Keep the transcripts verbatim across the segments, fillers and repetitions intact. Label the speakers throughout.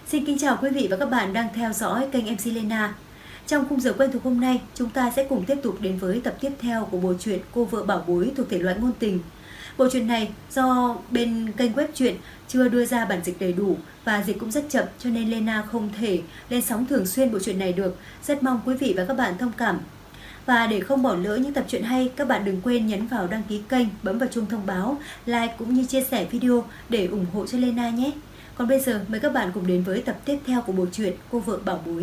Speaker 1: Xin kính chào quý vị và các bạn đang theo dõi kênh em xê Lena. Trong khung giờ quen thuộc hôm nay, chúng ta sẽ cùng tiếp tục đến với tập tiếp theo của bộ truyện Cô vợ bảo bối thuộc thể loại ngôn tình. Bộ truyện này do bên kênh web truyện chưa đưa ra bản dịch đầy đủ và dịch cũng rất chậm, cho nên Lena không thể lên sóng thường xuyên bộ truyện này được. Rất mong quý vị và các bạn thông cảm. Và để không bỏ lỡ những tập truyện hay, các bạn đừng quên nhấn vào đăng ký kênh, bấm vào chuông thông báo, like cũng như chia sẻ video để ủng hộ cho Lena nhé. Còn bây giờ mời các bạn cùng đến với tập tiếp theo của bộ truyện Cô vợ bảo bối.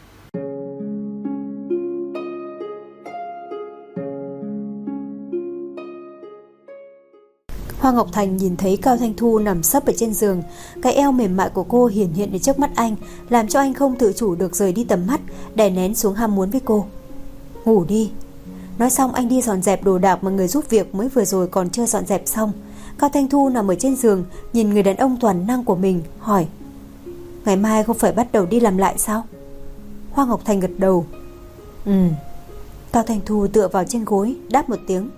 Speaker 1: Hoa Ngọc Thành nhìn thấy Cao Thanh Thu nằm sấp ở trên giường, cái eo mềm mại của cô hiển hiện ở trước mắt anh, làm cho anh không tự chủ được rời đi tầm mắt, đè nén xuống ham muốn với cô. Ngủ đi. Nói xong anh đi dọn dẹp đồ đạc mà người giúp việc mới vừa rồi còn chưa dọn dẹp xong. Cao Thanh Thu nằm ở trên giường, nhìn người đàn ông toàn năng của mình, hỏi: Ngày mai không phải bắt đầu đi làm lại sao? Hoa Ngọc Thành gật đầu. Ừ. Cao Thanh Thu tựa vào trên gối, đáp một tiếng.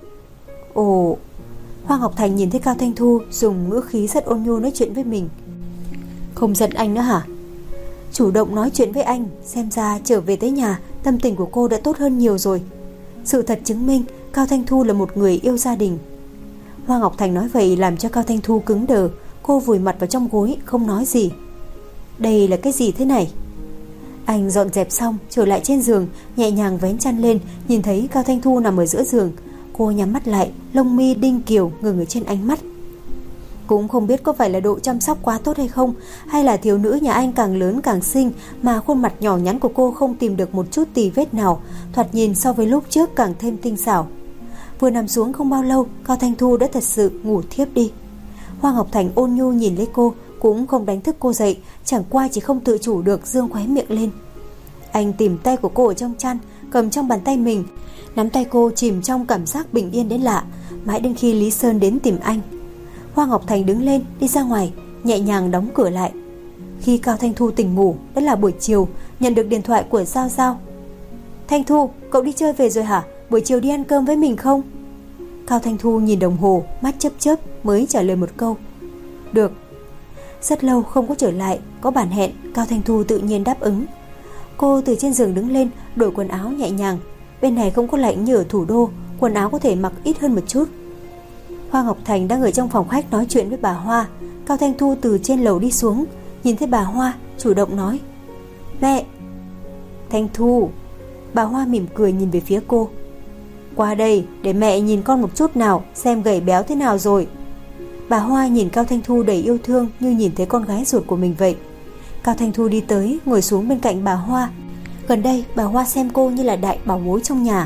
Speaker 1: Ồ. Hoa Ngọc Thành nhìn thấy Cao Thanh Thu dùng ngữ khí rất ôn nhu nói chuyện với mình. Không giận anh nữa hả? Chủ động nói chuyện với anh, xem ra trở về tới nhà tâm tình của cô đã tốt hơn nhiều rồi. Sự thật chứng minh Cao Thanh Thu là một người yêu gia đình. Hoa Ngọc Thành nói vậy làm cho Cao Thanh Thu cứng đờ. Cô vùi mặt vào trong gối không nói gì. Đây là cái gì thế này? Anh dọn dẹp xong trở lại trên giường, nhẹ nhàng vén chăn lên, nhìn thấy Cao Thanh Thu nằm ở giữa giường. Cô nhắm mắt lại, lông mi đinh kiều ngừng ở trên ánh mắt. Cũng không biết có phải là độ chăm sóc quá tốt hay không, hay là thiếu nữ nhà anh càng lớn càng xinh mà khuôn mặt nhỏ nhắn của cô không tìm được một chút tì vết nào, thoạt nhìn so với lúc trước càng thêm tinh xảo. Vừa nằm xuống không bao lâu, Cao Thanh Thu đã thật sự ngủ thiếp đi. Hoa Ngọc Thành ôn nhu nhìn lấy cô, cũng không đánh thức cô dậy, chẳng qua chỉ không tự chủ được dương khóe miệng lên. Anh tìm tay của cô ở trong chăn, cầm trong bàn tay mình, nắm tay cô chìm trong cảm giác bình yên đến lạ, mãi đến khi Lý Sơn đến tìm anh. Hoa Ngọc Thành đứng lên đi ra ngoài, nhẹ nhàng đóng cửa lại. Khi Cao Thanh Thu tỉnh ngủ, đã là buổi chiều, nhận được điện thoại của Giao Giao. Thanh Thu, cậu đi chơi về rồi hả? Buổi chiều đi ăn cơm với mình không? Cao Thanh Thu nhìn đồng hồ, mắt chớp chớp mới trả lời một câu: Được. Rất lâu không có trở lại, có bản hẹn, Cao Thanh Thu tự nhiên đáp ứng. Cô từ trên giường đứng lên, đổi quần áo nhẹ nhàng. Bên này không có lạnh như ở thủ đô, quần áo có thể mặc ít hơn một chút. Hoa Ngọc Thành đang ở trong phòng khách nói chuyện với bà Hoa. Cao Thanh Thu từ trên lầu đi xuống, nhìn thấy bà Hoa, chủ động nói: Mẹ. Thanh Thu. Bà Hoa mỉm cười nhìn về phía cô. Qua đây để mẹ nhìn con một chút nào, xem gầy béo thế nào rồi. Bà Hoa nhìn Cao Thanh Thu đầy yêu thương, như nhìn thấy con gái ruột của mình vậy. Cao Thanh Thu đi tới, ngồi xuống bên cạnh bà Hoa. Gần đây bà Hoa xem cô như là đại bảo bối trong nhà.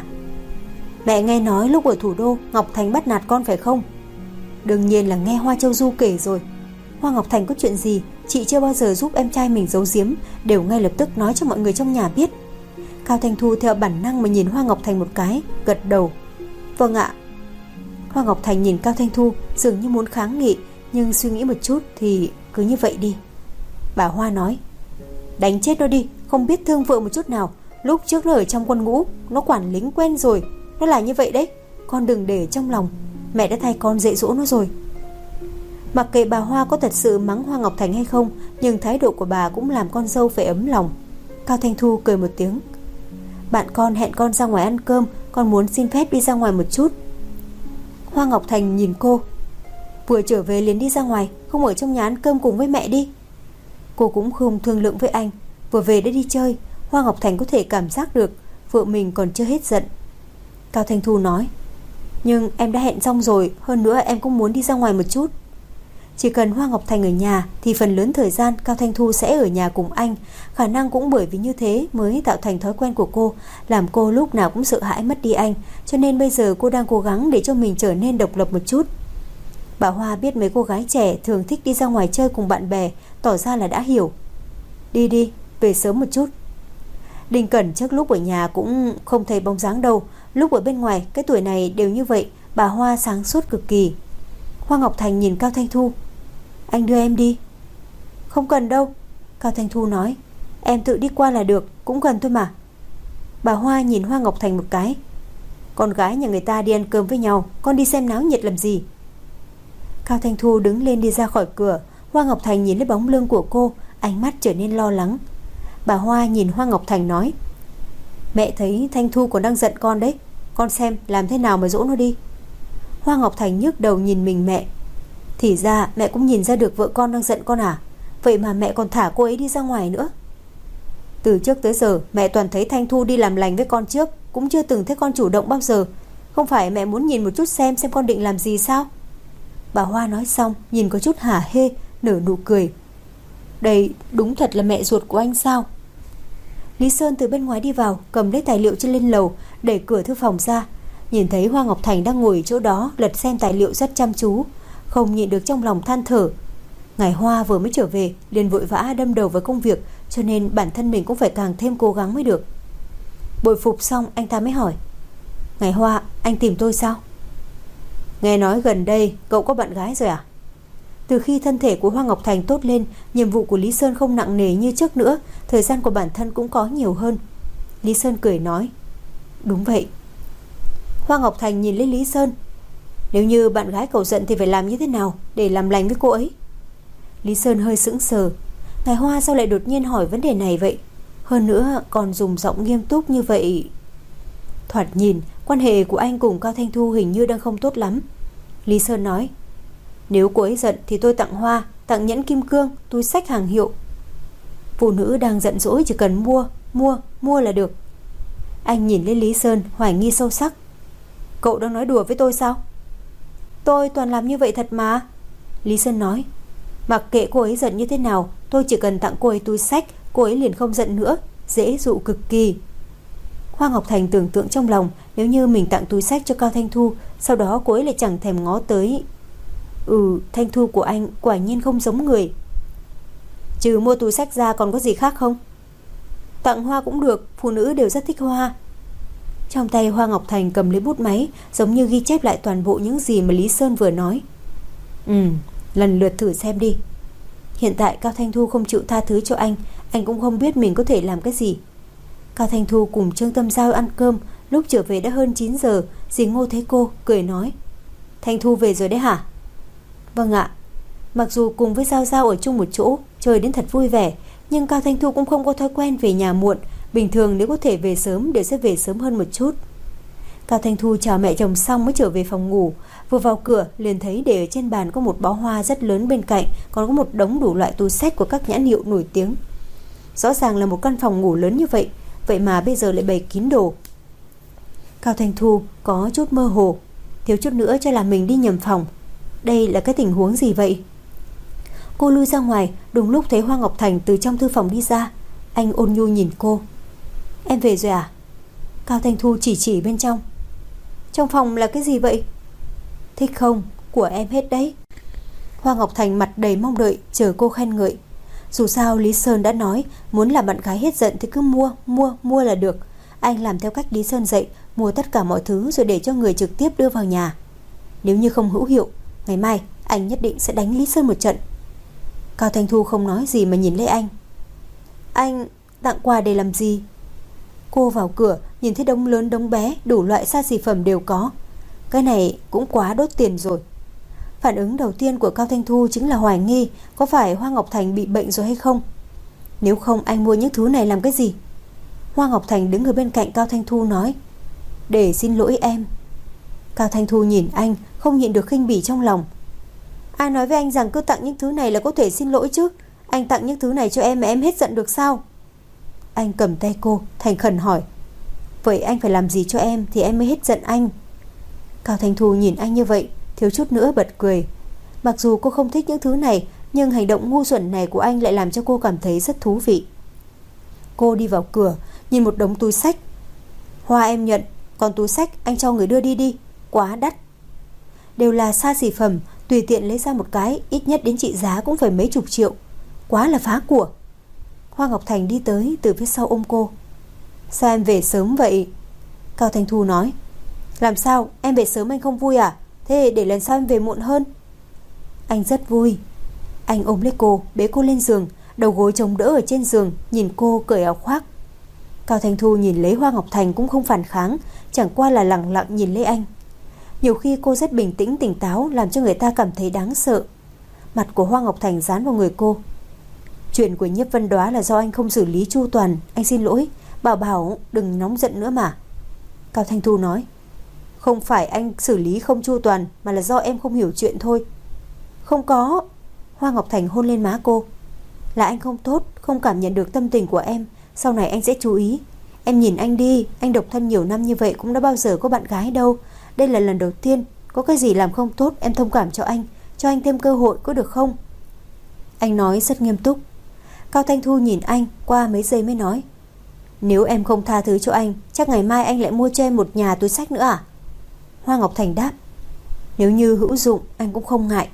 Speaker 1: Mẹ nghe nói lúc ở thủ đô Ngọc Thành bắt nạt con phải không? Đương nhiên là nghe Hoa Châu Du kể rồi. Hoa Ngọc Thành có chuyện gì chị chưa bao giờ giúp em trai mình giấu giếm, đều ngay lập tức nói cho mọi người trong nhà biết. Cao Thanh Thu theo bản năng mà nhìn Hoa Ngọc Thành một cái, gật đầu. Vâng ạ. Hoa Ngọc Thành nhìn Cao Thanh Thu dường như muốn kháng nghị, nhưng suy nghĩ một chút thì cứ như vậy đi. Bà Hoa nói: Đánh chết nó đi, không biết thương vợ một chút nào. Lúc trước nó ở trong quân ngũ, nó quản lính quen rồi. Nó là như vậy đấy, con đừng để trong lòng. Mẹ đã thay con dạy dỗ nó rồi. Mặc kệ bà Hoa có thật sự mắng Hoa Ngọc Thành hay không, nhưng thái độ của bà cũng làm con dâu phải ấm lòng. Cao Thanh Thu cười một tiếng. Bạn con hẹn con ra ngoài ăn cơm, con muốn xin phép đi ra ngoài một chút. Hoa Ngọc Thành nhìn cô. Vừa trở về liền đi ra ngoài, không ở trong nhà ăn cơm cùng với mẹ đi. Cô cũng không thương lượng với anh, vừa về đã đi chơi. Hoa Ngọc Thành có thể cảm giác được vợ mình còn chưa hết giận. Cao Thanh Thu nói: Nhưng em đã hẹn xong rồi, hơn nữa em cũng muốn đi ra ngoài một chút. Chỉ cần Hoa Ngọc Thành ở nhà thì phần lớn thời gian Cao Thanh Thu sẽ ở nhà cùng anh. Khả năng cũng bởi vì như thế mới tạo thành thói quen của cô, làm cô lúc nào cũng sợ hãi mất đi anh. Cho nên bây giờ cô đang cố gắng để cho mình trở nên độc lập một chút. Bà Hoa biết mấy cô gái trẻ thường thích đi ra ngoài chơi cùng bạn bè, tỏ ra là đã hiểu. Đi đi, về sớm một chút. Đình Cẩn trước lúc ở nhà cũng không thấy bóng dáng đâu. Lúc ở bên ngoài cái tuổi này đều như vậy. Bà Hoa sáng suốt cực kỳ. Hoa Ngọc Thành nhìn Cao Thanh Thu. Anh đưa em đi. Không cần đâu. Cao Thanh Thu nói. Em tự đi qua là được, cũng gần thôi mà. Bà Hoa nhìn Hoa Ngọc Thành một cái. Con gái nhà người ta đi ăn cơm với nhau, con đi xem náo nhiệt làm gì? Cao Thanh Thu đứng lên đi ra khỏi cửa. Hoa Ngọc Thành nhìn lấy bóng lưng của cô, ánh mắt trở nên lo lắng. Bà Hoa nhìn Hoa Ngọc Thành nói: Mẹ thấy Thanh Thu còn đang giận con đấy, con xem làm thế nào mà dỗ nó đi. Hoa Ngọc Thành nhức đầu nhìn mình mẹ. Thì ra mẹ cũng nhìn ra được vợ con đang giận con à? Vậy mà mẹ còn thả cô ấy đi ra ngoài nữa. Từ trước tới giờ mẹ toàn thấy Thanh Thu đi làm lành với con trước, cũng chưa từng thấy con chủ động bao giờ. Không phải mẹ muốn nhìn một chút xem xem con định làm gì sao? Bà Hoa nói xong nhìn có chút hả hê, nở nụ cười. Đây đúng thật là mẹ ruột của anh sao? Lý Sơn từ bên ngoài đi vào, cầm lấy tài liệu trên lên lầu, đẩy cửa thư phòng ra. Nhìn thấy Hoa Ngọc Thành đang ngồi chỗ đó lật xem tài liệu rất chăm chú, không nhịn được trong lòng than thở. Ngài Hoa vừa mới trở về liền vội vã đâm đầu vào công việc, cho nên bản thân mình cũng phải càng thêm cố gắng mới được. Bội phục xong anh ta mới hỏi: Ngài Hoa, anh tìm tôi sao? Nghe nói gần đây cậu có bạn gái rồi à? Từ khi thân thể của Hoa Ngọc Thành tốt lên, nhiệm vụ của Lý Sơn không nặng nề như trước nữa, thời gian của bản thân cũng có nhiều hơn. Lý Sơn cười nói: Đúng vậy. Hoa Ngọc Thành nhìn lên Lý Sơn: Nếu như bạn gái cậu giận thì phải làm như thế nào để làm lành với cô ấy? Lý Sơn hơi sững sờ. Ngài Hoa sao lại đột nhiên hỏi vấn đề này vậy? Hơn nữa còn dùng giọng nghiêm túc như vậy. Thoạt nhìn quan hệ của anh cùng Cao Thanh Thu hình như đang không tốt lắm. Lý Sơn nói: Nếu cô ấy giận thì tôi tặng hoa, tặng nhẫn kim cương, túi xách hàng hiệu. Phụ nữ đang giận dỗi chỉ cần mua, mua, mua là được. Anh nhìn lên Lý Sơn hoài nghi sâu sắc. Cậu đang nói đùa với tôi sao? Tôi toàn làm như vậy thật mà. Lý Sơn nói: Mặc kệ cô ấy giận như thế nào, tôi chỉ cần tặng cô ấy túi xách, cô ấy liền không giận nữa, dễ dụ cực kỳ. Hoa Ngọc Thành tưởng tượng trong lòng, nếu như mình tặng túi xách cho Cao Thanh Thu, sau đó cô ấy lại chẳng thèm ngó tới. Ừ, Thanh Thu của anh quả nhiên không giống người. Trừ mua túi xách ra còn có gì khác không? Tặng hoa cũng được, phụ nữ đều rất thích hoa. Trong tay Hoa Ngọc Thành cầm lấy bút máy, giống như ghi chép lại toàn bộ những gì mà Lý Sơn vừa nói. Ừ, lần lượt thử xem đi. Hiện tại Cao Thanh Thu không chịu tha thứ cho anh, anh cũng không biết mình có thể làm cái gì. Cao Thanh Thu cùng Trương Tâm Giao ăn cơm, lúc trở về đã hơn chín giờ. Dì Ngô thấy cô, cười nói: Thanh Thu về rồi đấy hả? Vâng ạ. Mặc dù cùng với Giao Giao ở chung một chỗ, chơi đến thật vui vẻ, nhưng Cao Thanh Thu cũng không có thói quen về nhà muộn. Bình thường nếu có thể về sớm đều sẽ về sớm hơn một chút. Cao Thanh Thu chào mẹ chồng xong mới trở về phòng ngủ. Vừa vào cửa liền thấy để ở trên bàn có một bó hoa rất lớn, bên cạnh còn có một đống đủ loại túi xách của các nhãn hiệu nổi tiếng. Rõ ràng là một căn phòng ngủ lớn như vậy, vậy mà bây giờ lại bày kín đồ. Cao Thanh Thu có chút mơ hồ, thiếu chút nữa cho là mình đi nhầm phòng. Đây là cái tình huống gì vậy? Cô lui ra ngoài, đúng lúc thấy Hoa Ngọc Thành từ trong thư phòng đi ra. Anh ôn nhu nhìn cô: Em về rồi à? Cao Thanh Thu chỉ chỉ bên trong. Trong phòng là cái gì vậy? Thích không? Của em hết đấy. Hoa Ngọc Thành mặt đầy mong đợi chờ cô khen ngợi. Dù sao Lý Sơn đã nói muốn làm bạn gái hết giận thì cứ mua, mua, mua là được. Anh làm theo cách Lý Sơn dạy, mua tất cả mọi thứ rồi để cho người trực tiếp đưa vào nhà. Nếu như không hữu hiệu, ngày mai anh nhất định sẽ đánh Lý Sơn một trận. Cao Thanh Thu không nói gì mà nhìn lấy anh. Anh tặng quà để làm gì? Cô vào cửa nhìn thấy đống lớn đống bé, đủ loại xa xỉ phẩm đều có. Cái này cũng quá đốt tiền rồi. Phản ứng đầu tiên của Cao Thanh Thu chính là hoài nghi có phải Hoa Ngọc Thành bị bệnh rồi hay không. Nếu không anh mua những thứ này làm cái gì? Hoa Ngọc Thành đứng ở bên cạnh Cao Thanh Thu nói: Để xin lỗi em. Cao Thanh Thu nhìn anh, không nhịn được khinh bỉ trong lòng. Ai nói với anh rằng cứ tặng những thứ này là có thể xin lỗi chứ? Anh tặng những thứ này cho em mà em hết giận được sao? Anh cầm tay cô, thành khẩn hỏi: Vậy anh phải làm gì cho em thì em mới hết giận anh? Cao Thanh Thu nhìn anh như vậy, thiếu chút nữa bật cười. Mặc dù cô không thích những thứ này, nhưng hành động ngu xuẩn này của anh lại làm cho cô cảm thấy rất thú vị. Cô đi vào cửa, nhìn một đống túi xách. Hoa em nhận, còn túi xách anh cho người đưa đi đi, quá đắt. Đều là xa xỉ phẩm, tùy tiện lấy ra một cái, ít nhất đến trị giá cũng phải mấy chục triệu. Quá là phá của. Hoa Ngọc Thành đi tới từ phía sau ôm cô. Sao em về sớm vậy? Cao Thanh Thu nói: Làm sao, em về sớm anh không vui à? Thế để lần sau em về muộn hơn. Anh rất vui. Anh ôm lấy cô, bế cô lên giường, đầu gối chống đỡ ở trên giường, nhìn cô cởi áo khoác. Cao Thanh Thu nhìn lấy Hoa Ngọc Thành cũng không phản kháng, chẳng qua là lặng lặng nhìn lấy anh. Nhiều khi cô rất bình tĩnh tỉnh táo, làm cho người ta cảm thấy đáng sợ. Mặt của Hoa Ngọc Thành dán vào người cô. Chuyện của Nhiếp Vân Đoá là do anh không xử lý chu toàn. Anh xin lỗi. Bảo Bảo đừng nóng giận nữa mà. Cao Thanh Thu nói. Không phải anh xử lý không chu toàn, mà là do em không hiểu chuyện thôi. Không có. Hoa Ngọc Thành hôn lên má cô. Là anh không tốt, không cảm nhận được tâm tình của em. Sau này anh sẽ chú ý. Em nhìn anh đi, anh độc thân nhiều năm như vậy cũng đã bao giờ có bạn gái đâu. Đây là lần đầu tiên. Có cái gì làm không tốt em thông cảm cho anh. Cho anh thêm cơ hội có được không? Anh nói rất nghiêm túc. Cao Thanh Thu nhìn anh qua mấy giây mới nói. Nếu em không tha thứ cho anh, chắc ngày mai anh lại mua cho em một nhà túi xách nữa à? Hoa Ngọc Thành đáp. Nếu như hữu dụng anh cũng không ngại.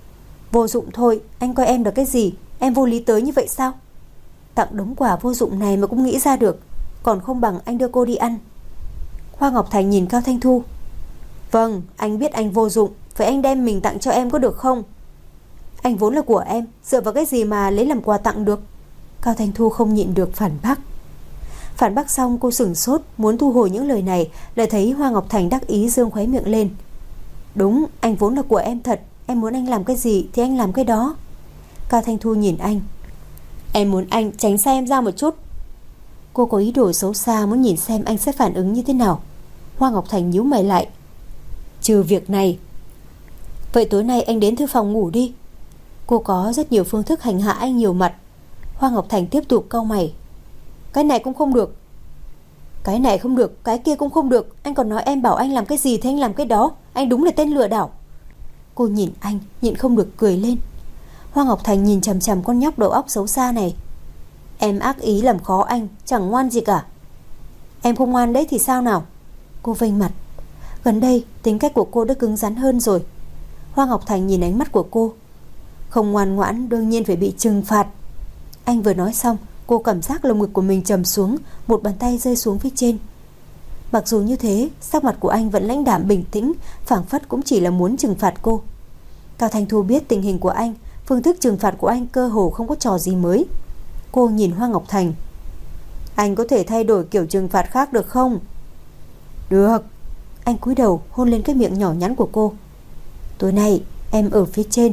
Speaker 1: Vô dụng thôi. Anh coi em là cái gì? Em vô lý tới như vậy sao? Tặng đống quà vô dụng này mà cũng nghĩ ra được. Còn không bằng anh đưa cô đi ăn. Hoa Ngọc Thành nhìn Cao Thanh Thu. Vâng, anh biết anh vô dụng. Vậy anh đem mình tặng cho em có được không? Anh vốn là của em, dựa vào cái gì mà lấy làm quà tặng được? Cao Thanh Thu không nhịn được phản bác. Phản bác xong cô sửng sốt, muốn thu hồi những lời này, lại thấy Hoa Ngọc Thành đắc ý dương khóe miệng lên. Đúng, anh vốn là của em thật. Em muốn anh làm cái gì thì anh làm cái đó. Cao Thanh Thu nhìn anh. Em muốn anh tránh xa em ra một chút. Cô có ý đồ xấu xa, muốn nhìn xem anh sẽ phản ứng như thế nào. Hoa Ngọc Thành nhíu mày lại. Trừ việc này. Vậy tối nay anh đến thư phòng ngủ đi. Cô có rất nhiều phương thức hành hạ anh nhiều mặt. Hoa Ngọc Thành tiếp tục cau mày. Cái này cũng không được. Cái này không được, cái kia cũng không được. Anh còn nói em bảo anh làm cái gì thì anh làm cái đó. Anh đúng là tên lừa đảo. Cô nhìn anh, nhịn không được cười lên. Hoa Ngọc Thành nhìn chằm chằm con nhóc đầu óc xấu xa này. Em ác ý làm khó anh, chẳng ngoan gì cả. Em không ngoan đấy thì sao nào? Cô vênh mặt. Gần đây tính cách của cô đã cứng rắn hơn rồi. Hoa Ngọc Thành nhìn ánh mắt của cô. Không ngoan ngoãn đương nhiên phải bị trừng phạt. Anh vừa nói xong, cô cảm giác lồng ngực của mình trầm xuống, một bàn tay rơi xuống phía trên. Mặc dù như thế, sắc mặt của anh vẫn lãnh đạm bình tĩnh, phảng phất cũng chỉ là muốn trừng phạt cô. Cao Thanh Thu biết tình hình của anh, phương thức trừng phạt của anh cơ hồ không có trò gì mới. Cô nhìn Hoa Ngọc Thành. Anh có thể thay đổi kiểu trừng phạt khác được không? Được. Anh cúi đầu hôn lên cái miệng nhỏ nhắn của cô. Tối nay em ở phía trên.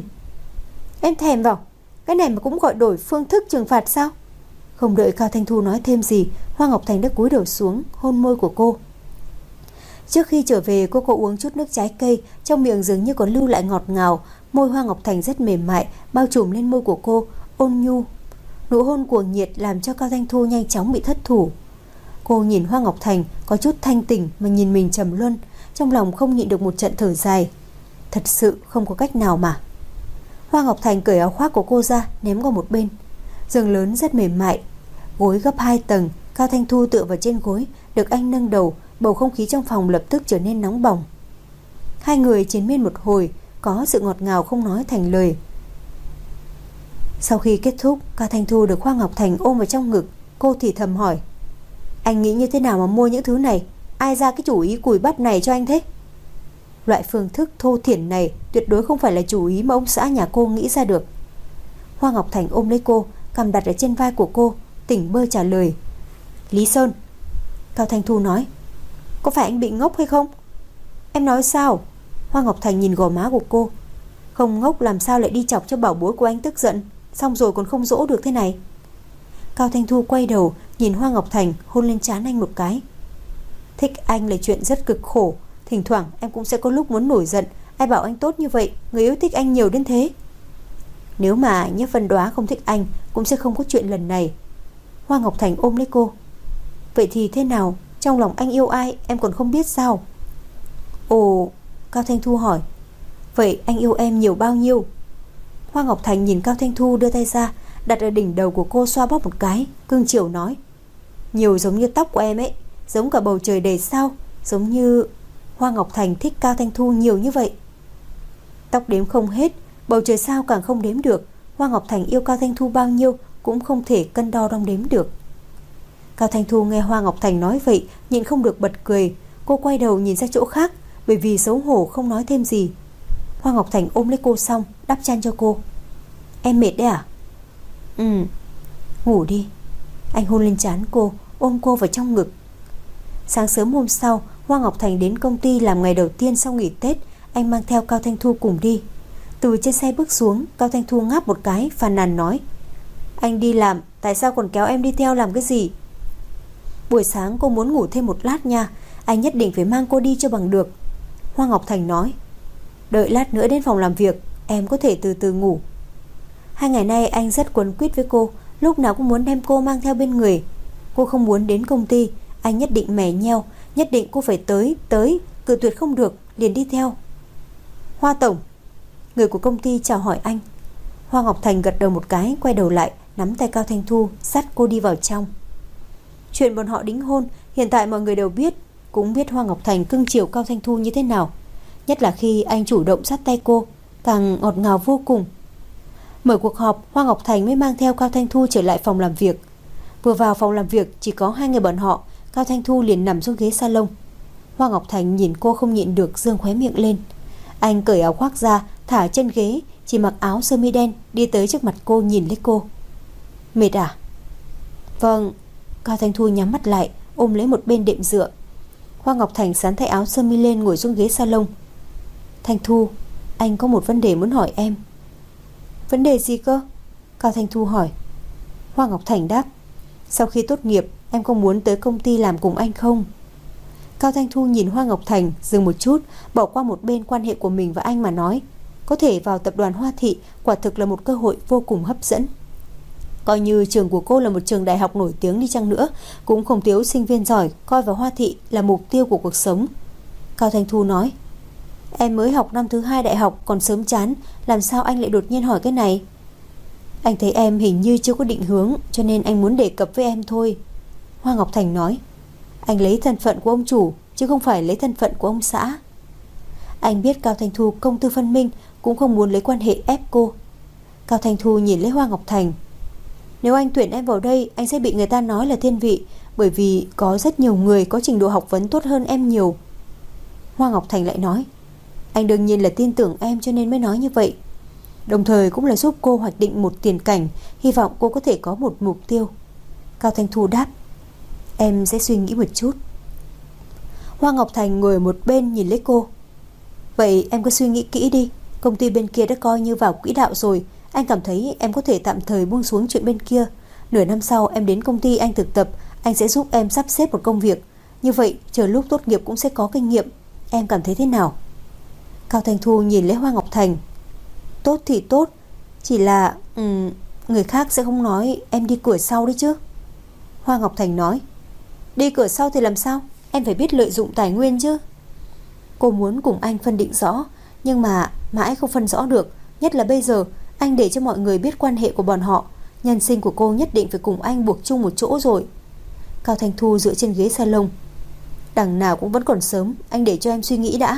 Speaker 1: Em thèm vào. Cái này mà cũng gọi đổi phương thức trừng phạt sao? Không đợi Cao Thanh Thu nói thêm gì, Hoa Ngọc Thành đã cúi đầu xuống hôn môi của cô. Trước khi trở về, cô có uống chút nước trái cây, trong miệng dường như còn lưu lại ngọt ngào. Môi Hoa Ngọc Thành rất mềm mại, bao trùm lên môi của cô, ôn nhu. Nụ hôn cuồng nhiệt làm cho Cao Thanh Thu nhanh chóng bị thất thủ. Cô nhìn Hoa Ngọc Thành có chút thanh tỉnh mà nhìn mình trầm luân, trong lòng không nhịn được một trận thở dài. Thật sự không có cách nào mà. Hoa Ngọc Thành cởi áo khoác của cô ra, ném qua một bên. Giường lớn rất mềm mại, gối gấp hai tầng. Cao Thanh Thu tựa vào trên gối, được anh nâng đầu. Bầu không khí trong phòng lập tức trở nên nóng bỏng. Hai người chiến miên một hồi, có sự ngọt ngào không nói thành lời. Sau khi kết thúc, Cao Thanh Thu được Hoa Ngọc Thành ôm vào trong ngực. Cô thì thầm hỏi. Anh nghĩ như thế nào mà mua những thứ này? Ai ra cái chủ ý cùi bắp này cho anh thế? Loại phương thức thô thiển này tuyệt đối không phải là chủ ý mà ông xã nhà cô nghĩ ra được. Hoa Ngọc Thành ôm lấy cô, cằm đặt ở trên vai của cô, tỉnh bơ trả lời. Lý Sơn. Cao Thanh Thu nói. Có phải anh bị ngốc hay không? Em nói sao? Hoa Ngọc Thành nhìn gò má của cô. Không ngốc làm sao lại đi chọc cho bảo bối của anh tức giận, xong rồi còn không dỗ được thế này. Cao Thanh Thu quay đầu nhìn Hoa Ngọc Thành, hôn lên trán anh một cái. Thích anh là chuyện rất cực khổ. Thỉnh thoảng em cũng sẽ có lúc muốn nổi giận. Ai bảo anh tốt như vậy, người yêu thích anh nhiều đến thế. Nếu mà Nhiếp Vân Đoá không thích anh, cũng sẽ không có chuyện lần này. Hoa Ngọc Thành ôm lấy cô. Vậy thì thế nào? Trong lòng anh yêu ai em còn không biết sao? Ồ, Cao Thanh Thu hỏi. Vậy anh yêu em nhiều bao nhiêu? Hoa Ngọc Thành nhìn Cao Thanh Thu đưa tay ra, đặt ở đỉnh đầu của cô xoa bóp một cái, cưng chiều nói. Nhiều giống như tóc của em ấy, giống cả bầu trời đầy sao, giống như... Hoa Ngọc Thành thích Cao Thanh Thu nhiều như vậy. Tóc đếm không hết, bầu trời sao càng không đếm được. Hoa Ngọc Thành yêu Cao Thanh Thu bao nhiêu cũng không thể cân đo đong đếm được. Cao Thanh Thu nghe Hoa Ngọc Thành nói vậy, nhịn không được bật cười. Cô quay đầu nhìn ra chỗ khác, bởi vì xấu hổ không nói thêm gì. Hoa Ngọc Thành ôm lấy cô xong, đắp chăn cho cô. Em mệt đấy à? Ừ. Ngủ đi. Anh hôn lên trán cô, ôm cô vào trong ngực. Sáng sớm hôm sau, Hoa Ngọc Thành đến công ty làm ngày đầu tiên sau nghỉ Tết. Anh mang theo Cao Thanh Thu cùng đi. Từ trên xe bước xuống, Cao Thanh Thu ngáp một cái, phàn nàn nói. Anh đi làm, tại sao còn kéo em đi theo làm cái gì? Buổi sáng cô muốn ngủ thêm một lát nha, anh nhất định phải mang cô đi cho bằng được. Hoa Ngọc Thành nói. Đợi lát nữa đến phòng làm việc, em có thể từ từ ngủ. Hai ngày nay anh rất quấn quýt với cô, lúc nào cũng muốn đem cô mang theo bên người. Cô không muốn đến công ty, anh nhất định mè nheo, nhất định cô phải tới, tới, cự tuyệt không được, liền đi theo. Hoa tổng. Người của công ty chào hỏi anh. Hoa Ngọc Thành gật đầu một cái, quay đầu lại, nắm tay Cao Thanh Thu, dắt cô đi vào trong. Chuyện bọn họ đính hôn, hiện tại mọi người đều biết, cũng biết Hoa Ngọc Thành cưng chiều Cao Thanh Thu như thế nào. Nhất là khi anh chủ động dắt tay cô, càng ngọt ngào vô cùng. Mở cuộc họp, Hoa Ngọc Thành mới mang theo Cao Thanh Thu trở lại phòng làm việc. Vừa vào phòng làm việc chỉ có hai người bọn họ, Cao Thanh Thu liền nằm xuống ghế salon. Hoa Ngọc Thành nhìn cô không nhịn được dương khóe miệng lên. Anh cởi áo khoác ra, thả chân ghế, chỉ mặc áo sơ mi đen, đi tới trước mặt cô nhìn lấy cô. Mệt à? Vâng. Cao Thanh Thu nhắm mắt lại, ôm lấy một bên đệm dựa. Hoa Ngọc Thành sắn tay áo sơ mi lên, ngồi xuống ghế salon. Thanh Thu, anh có một vấn đề muốn hỏi em. Vấn đề gì cơ? Cao Thanh Thu hỏi. Hoa Ngọc Thành đáp. Sau khi tốt nghiệp, em có muốn tới công ty làm cùng anh không? Cao Thanh Thu nhìn Hoa Ngọc Thành, dừng một chút, bỏ qua một bên quan hệ của mình và anh mà nói. Có thể vào tập đoàn Hoa Thị quả thực là một cơ hội vô cùng hấp dẫn. Coi như trường của cô là một trường đại học nổi tiếng đi chăng nữa, cũng không thiếu sinh viên giỏi coi vào Hoa Thị là mục tiêu của cuộc sống. Cao Thanh Thu nói. Em mới học năm thứ hai đại học, còn sớm chán, làm sao anh lại đột nhiên hỏi cái này? Anh thấy em hình như chưa có định hướng, cho nên anh muốn đề cập với em thôi. Hoa Ngọc Thành nói. Anh lấy thân phận của ông chủ, chứ không phải lấy thân phận của ông xã. Anh biết Cao Thanh Thu công tư phân minh, cũng không muốn lấy quan hệ ép cô. Cao Thanh Thu nhìn lấy Hoa Ngọc Thành. Nếu anh tuyển em vào đây, anh sẽ bị người ta nói là thiên vị, bởi vì có rất nhiều người có trình độ học vấn tốt hơn em nhiều. Hoa Ngọc Thành lại nói. Anh đương nhiên là tin tưởng em cho nên mới nói như vậy. Đồng thời cũng là giúp cô hoạch định một tiền cảnh, hy vọng cô có thể có một mục tiêu. Cao Thanh Thu đáp. Em sẽ suy nghĩ một chút. Hoa Ngọc Thành ngồi một bên nhìn lấy cô. Vậy em cứ suy nghĩ kỹ đi. Công ty bên kia đã coi như vào quỹ đạo rồi. Anh cảm thấy em có thể tạm thời buông xuống chuyện bên kia. Nửa năm sau em đến công ty anh thực tập, anh sẽ giúp em sắp xếp một công việc. Như vậy chờ lúc tốt nghiệp cũng sẽ có kinh nghiệm. Em cảm thấy thế nào? Cao Thanh Thu nhìn lấy Hoa Ngọc Thành. Tốt thì tốt, chỉ là um, người khác sẽ không nói em đi cửa sau đấy chứ. Hoa Ngọc Thành nói. Đi cửa sau thì làm sao? Em phải biết lợi dụng tài nguyên chứ. Cô muốn cùng anh phân định rõ, nhưng mà mãi không phân rõ được. Nhất là bây giờ anh để cho mọi người biết quan hệ của bọn họ, nhân sinh của cô nhất định phải cùng anh buộc chung một chỗ rồi. Cao Thanh Thu dựa trên ghế salon. Đằng nào cũng vẫn còn sớm, anh để cho em suy nghĩ đã.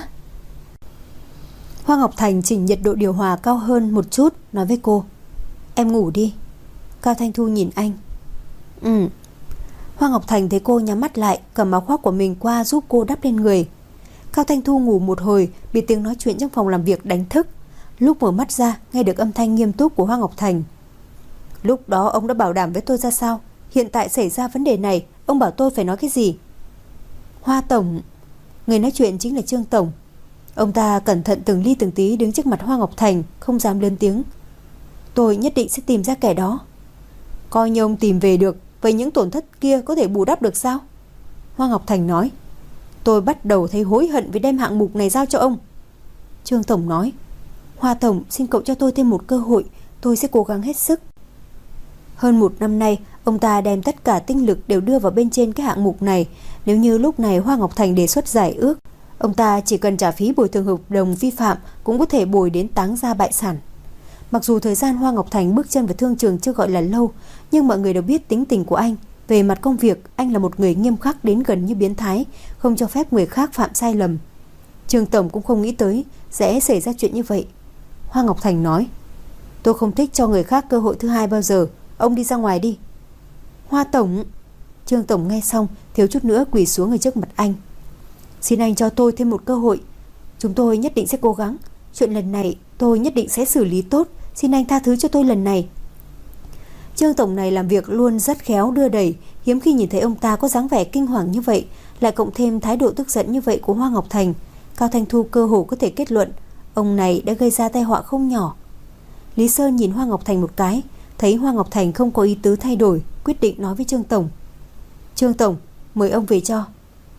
Speaker 1: Hoa Ngọc Thành chỉnh nhiệt độ điều hòa cao hơn một chút, nói với cô. Em ngủ đi. Cao Thanh Thu nhìn anh. Ừ. Hoa Ngọc Thành thấy cô nhắm mắt lại, cầm áo khoác của mình qua giúp cô đắp lên người. Cao Thanh Thu ngủ một hồi, bị tiếng nói chuyện trong phòng làm việc đánh thức. Lúc mở mắt ra, nghe được âm thanh nghiêm túc của Hoa Ngọc Thành. Lúc đó ông đã bảo đảm với tôi ra sao? Hiện tại xảy ra vấn đề này, ông bảo tôi phải nói cái gì? Hoa Tổng. Người nói chuyện chính là Trương Tổng. Ông ta cẩn thận từng ly từng tí đứng trước mặt Hoa Ngọc Thành, không dám lớn tiếng. Tôi nhất định sẽ tìm ra kẻ đó. Coi như ông tìm về được, vậy những tổn thất kia có thể bù đắp được sao? Hoa Ngọc Thành nói. Tôi bắt đầu thấy hối hận vì đem hạng mục này giao cho ông. Trương Tổng nói. Hoa Tổng, xin cậu cho tôi thêm một cơ hội, tôi sẽ cố gắng hết sức. Hơn một năm nay, ông ta đem tất cả tinh lực đều đưa vào bên trên cái hạng mục này. Nếu như lúc này Hoa Ngọc Thành đề xuất giải ước, ông ta chỉ cần trả phí bồi thường hợp đồng vi phạm cũng có thể bồi đến táng gia bại sản. Mặc dù thời gian Hoa Ngọc Thành bước chân vào thương trường chưa gọi là lâu, nhưng mọi người đều biết tính tình của anh. Về mặt công việc, anh là một người nghiêm khắc đến gần như biến thái, không cho phép người khác phạm sai lầm. Trương Tổng cũng không nghĩ tới sẽ xảy ra chuyện như vậy. Hoa Ngọc Thành nói. Tôi không thích cho người khác cơ hội thứ hai bao giờ. Ông đi ra ngoài đi. Hoa Tổng. Trương Tổng nghe xong thiếu chút nữa quỳ xuống ở trước mặt anh. Xin anh cho tôi thêm một cơ hội. Chúng tôi nhất định sẽ cố gắng. Chuyện lần này tôi nhất định sẽ xử lý tốt. Xin anh tha thứ cho tôi lần này. Trương Tổng này làm việc luôn rất khéo đưa đẩy. Hiếm khi nhìn thấy ông ta có dáng vẻ kinh hoàng như vậy, lại cộng thêm thái độ tức giận như vậy của Hoa Ngọc Thành. Cao Thanh Thu cơ hồ có thể kết luận ông này đã gây ra tai họa không nhỏ. Lý Sơn nhìn Hoa Ngọc Thành một cái, Thấy Hoa Ngọc Thành không có ý tứ thay đổi, quyết định nói với Trương Tổng: Trương Tổng, mời ông về cho.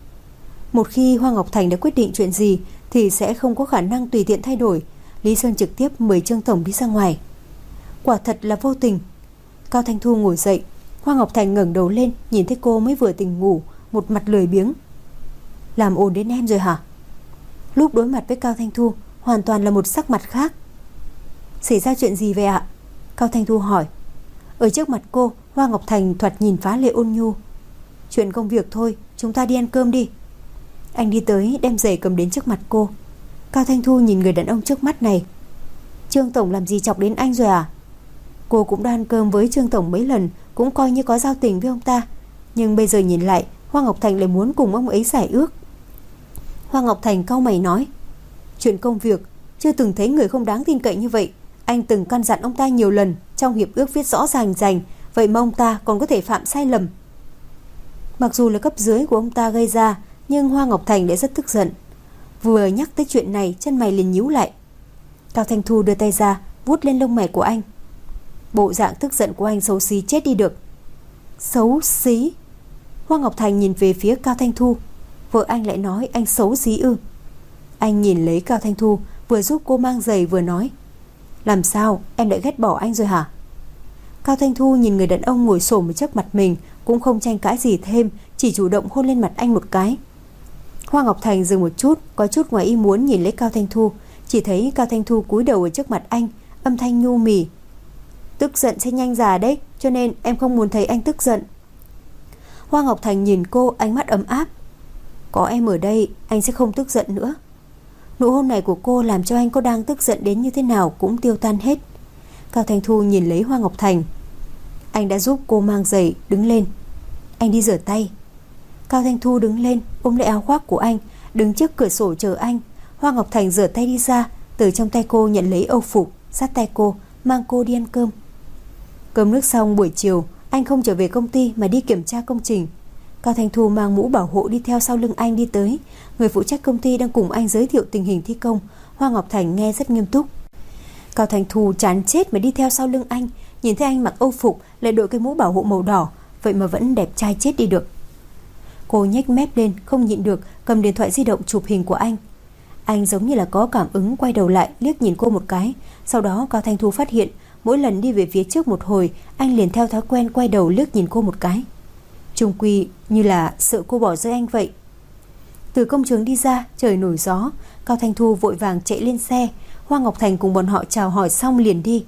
Speaker 1: Một khi Hoa Ngọc Thành đã quyết định chuyện gì thì sẽ không có khả năng tùy tiện thay đổi. Lý Sơn trực tiếp mời Trương Tổng đi ra ngoài. Quả thật là vô tình. Cao Thanh Thu ngồi dậy. Hoa Ngọc Thành ngẩng đầu lên, nhìn thấy cô mới vừa tỉnh ngủ, một mặt lười biếng. Làm ồn đến em rồi hả? Lúc đối mặt với Cao Thanh Thu, hoàn toàn là một sắc mặt khác. Xảy ra chuyện gì vậy ạ? Cao Thanh Thu hỏi. Ở trước mặt cô, Hoa Ngọc Thành thoạt nhìn phá lệ ôn nhu. Chuyện công việc thôi, chúng ta đi ăn cơm đi. Anh đi tới đem giày cầm đến trước mặt cô. Cao Thanh Thu nhìn người đàn ông trước mắt này. Trương Tổng làm gì chọc đến anh rồi à? Cô cũng đã ăn cơm với Trương Tổng mấy lần, cũng coi như có giao tình với ông ta. Nhưng bây giờ nhìn lại, Hoa Ngọc Thành lại muốn cùng ông ấy giải ước. Hoa Ngọc Thành cau mày nói. Chuyện công việc, chưa từng thấy người không đáng tin cậy như vậy. Anh từng căn dặn ông ta nhiều lần, trong hiệp ước viết rõ ràng rành, vậy mà ông ta còn có thể phạm sai lầm. Mặc dù là cấp dưới của ông ta gây ra, nhưng Hoa Ngọc Thành lại rất tức giận. Vừa nhắc tới chuyện này, chân mày liền nhíu lại. Cao Thanh Thu đưa tay ra, vuốt lên lông mày của anh. Bộ dạng tức giận của anh xấu xí chết đi được. Xấu xí? Hoa Ngọc Thành nhìn về phía Cao Thanh Thu. Vợ anh lại nói anh xấu xí ư? Anh nhìn lấy Cao Thanh Thu, vừa giúp cô mang giày vừa nói. Làm sao, em lại ghét bỏ anh rồi hả? Cao Thanh Thu nhìn người đàn ông ngồi xổm ở trước mặt mình, cũng không tranh cãi gì thêm, chỉ chủ động hôn lên mặt anh một cái. Hoa Ngọc Thành dừng một chút, có chút ngoài ý muốn nhìn lấy Cao Thanh Thu. Chỉ thấy Cao Thanh Thu cúi đầu ở trước mặt anh, âm thanh nhu mì. Tức giận sẽ nhanh già đấy, cho nên em không muốn thấy anh tức giận. Hoa Ngọc Thành nhìn cô, ánh mắt ấm áp. Có em ở đây, anh sẽ không tức giận nữa. Nụ hôn này của cô làm cho anh có đang tức giận đến như thế nào cũng tiêu tan hết. Cao Thanh Thu nhìn lấy Hoa Ngọc Thành. Anh đã giúp cô mang giày, đứng lên. Anh đi rửa tay. Cao Thanh Thu đứng lên, ôm lấy áo khoác của anh, đứng trước cửa sổ chờ anh. Hoa Ngọc Thành rửa tay đi ra, từ trong tay cô nhận lấy âu phục, sát tay cô, mang cô đi ăn cơm. Cơm nước xong buổi chiều, anh không trở về công ty mà đi kiểm tra công trình. Cao Thanh Thu mang mũ bảo hộ đi theo sau lưng anh đi tới. Người phụ trách công ty đang cùng anh giới thiệu tình hình thi công. Hoa Ngọc Thành nghe rất nghiêm túc. Cao Thanh Thu chán chết mà đi theo sau lưng anh. Nhìn thấy anh mặc âu phục, lại đội cái mũ bảo hộ màu đỏ, vậy mà vẫn đẹp trai chết đi được. Cô nhếch mép lên, không nhịn được, cầm điện thoại di động chụp hình của anh. Anh giống như là có cảm ứng, quay đầu lại liếc nhìn cô một cái. Sau đó Cao Thanh Thu phát hiện, mỗi lần đi về phía trước một hồi, anh liền theo thói quen quay đầu liếc nhìn cô một cái. Chung quy như là sợ cô bỏ rơi anh vậy. Từ công trường đi ra, trời nổi gió. Cao Thanh Thu vội vàng chạy lên xe. Hoa Ngọc Thành cùng bọn họ chào hỏi xong liền đi.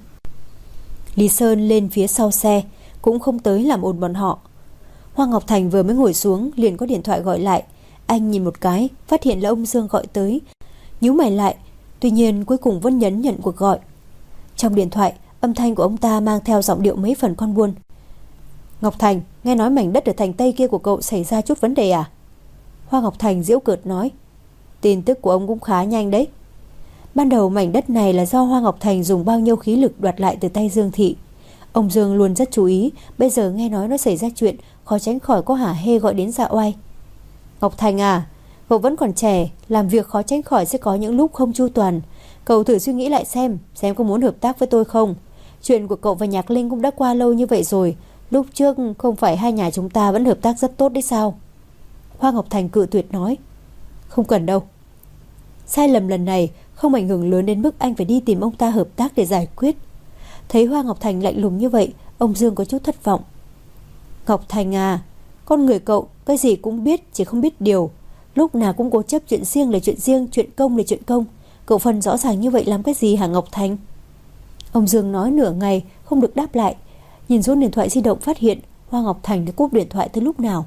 Speaker 1: Lý Sơn lên phía sau xe, cũng không tới làm ồn bọn họ. Hoa Ngọc Thành vừa mới ngồi xuống liền có điện thoại gọi lại. Anh nhìn một cái, phát hiện là ông Dương gọi tới, nhíu mày lại, tuy nhiên cuối cùng vẫn nhấn nhận cuộc gọi. Trong điện thoại, âm thanh của ông ta mang theo giọng điệu mấy phần con buôn. Ngọc Thành, nghe nói mảnh đất ở thành Tây kia của cậu xảy ra chút vấn đề à? Hoa Ngọc Thành giễu cợt nói. Tin tức của ông cũng khá nhanh đấy. Ban đầu mảnh đất này là do Hoa Ngọc Thành dùng bao nhiêu khí lực đoạt lại từ tay Dương Thị. Ông Dương luôn rất chú ý, bây giờ nghe nói nó xảy ra chuyện, khó tránh khỏi có hả hê gọi đến dạ oai. Ngọc Thành à, cậu vẫn còn trẻ, làm việc khó tránh khỏi sẽ có những lúc không chu toàn. Cậu thử suy nghĩ lại xem, xem có muốn hợp tác với tôi không. Chuyện của cậu và Nhạc Linh cũng đã qua lâu như vậy rồi. Lúc trước không phải hai nhà chúng ta vẫn hợp tác rất tốt đấy sao? Hoa Ngọc Thành cự tuyệt nói. Không cần đâu. Sai lầm lần này không ảnh hưởng lớn đến mức anh phải đi tìm ông ta hợp tác để giải quyết. Thấy Hoa Ngọc Thành lạnh lùng như vậy, ông Dương có chút thất vọng. Ngọc Thành à, con người cậu cái gì cũng biết, chỉ không biết điều. Lúc nào cũng cố chấp chuyện riêng là chuyện riêng, chuyện công là chuyện công. Cậu phân rõ ràng như vậy làm cái gì hả Ngọc Thành? Ông Dương nói nửa ngày không được đáp lại. Nhìn xuống điện thoại di động phát hiện Hoa Ngọc Thành đã cúp điện thoại từ lúc nào.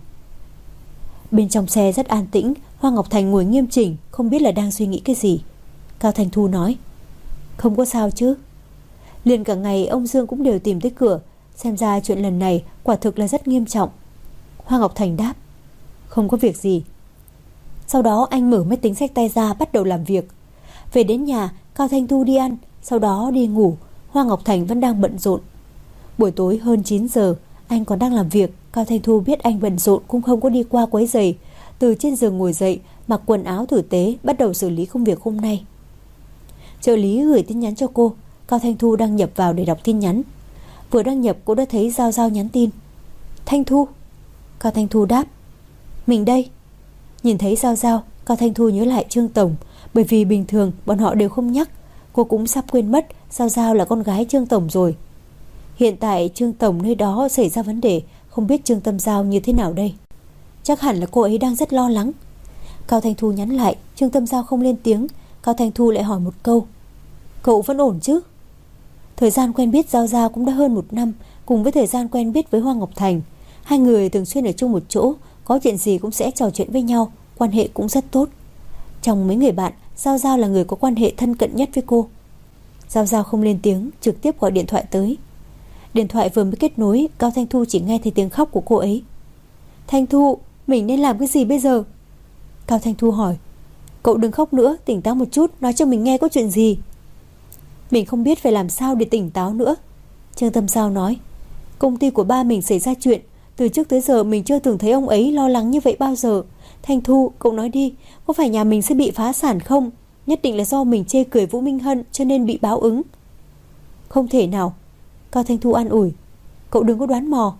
Speaker 1: Bên trong xe rất an tĩnh. Hoa Ngọc Thành ngồi nghiêm chỉnh, không biết là đang suy nghĩ cái gì. Cao Thanh Thu nói. Không có sao chứ? Liền cả ngày ông Dương cũng đều tìm tới cửa. Xem ra chuyện lần này quả thực là rất nghiêm trọng. Hoa Ngọc Thành đáp. Không có việc gì. Sau đó anh mở máy tính xách tay ra bắt đầu làm việc. Về đến nhà, Cao Thanh Thu đi ăn, sau đó đi ngủ. Hoa Ngọc Thành vẫn đang bận rộn. Buổi tối hơn chín giờ, anh còn đang làm việc. Cao Thanh Thu biết anh bận rộn cũng không có đi qua quấy rầy. Từ trên giường ngồi dậy, mặc quần áo tử tế, bắt đầu xử lý công việc hôm nay. Trợ lý gửi tin nhắn cho cô. Cao Thanh Thu đăng nhập vào để đọc tin nhắn. Vừa đăng nhập cô đã thấy Giao Giao nhắn tin. Thanh Thu. Cao Thanh Thu đáp. Mình đây. Nhìn thấy Giao Giao, Cao Thanh Thu nhớ lại Trương Tổng, bởi vì bình thường bọn họ đều không nhắc. Cô cũng sắp quên mất Giao Giao là con gái Trương Tổng rồi. Hiện tại Trương Tổng nơi đó xảy ra vấn đề, không biết Trương Tâm Giao như thế nào đây. Chắc hẳn là cô ấy đang rất lo lắng. Cao Thanh Thu nhắn lại. Trương Tâm Giao không lên tiếng. Cao Thanh Thu lại hỏi một câu. Cậu vẫn ổn chứ? Thời gian quen biết Giao Giao cũng đã hơn một năm, cùng với thời gian quen biết với Hoa Ngọc Thành. Hai người thường xuyên ở chung một chỗ, có chuyện gì cũng sẽ trò chuyện với nhau, quan hệ cũng rất tốt. Trong mấy người bạn, Giao Giao là người có quan hệ thân cận nhất với cô. Giao Giao không lên tiếng, trực tiếp gọi điện thoại tới. Điện thoại vừa mới kết nối, Cao Thanh Thu chỉ nghe thấy tiếng khóc của cô ấy. Thanh Thu, mình nên làm cái gì bây giờ? Cao Thanh Thu hỏi. Cậu đừng khóc nữa, tỉnh táo một chút, nói cho mình nghe có chuyện gì. Mình không biết phải làm sao để tỉnh táo nữa. Trương Tâm Giao nói. Công ty của ba mình xảy ra chuyện, từ trước tới giờ mình chưa từng thấy ông ấy lo lắng như vậy bao giờ. Thanh Thu, cậu nói đi, có phải nhà mình sẽ bị phá sản không? Nhất định là do mình chê cười Vũ Minh Hân cho nên bị báo ứng. Không thể nào. Cao Thanh Thu an ủi. Cậu đừng có đoán mò.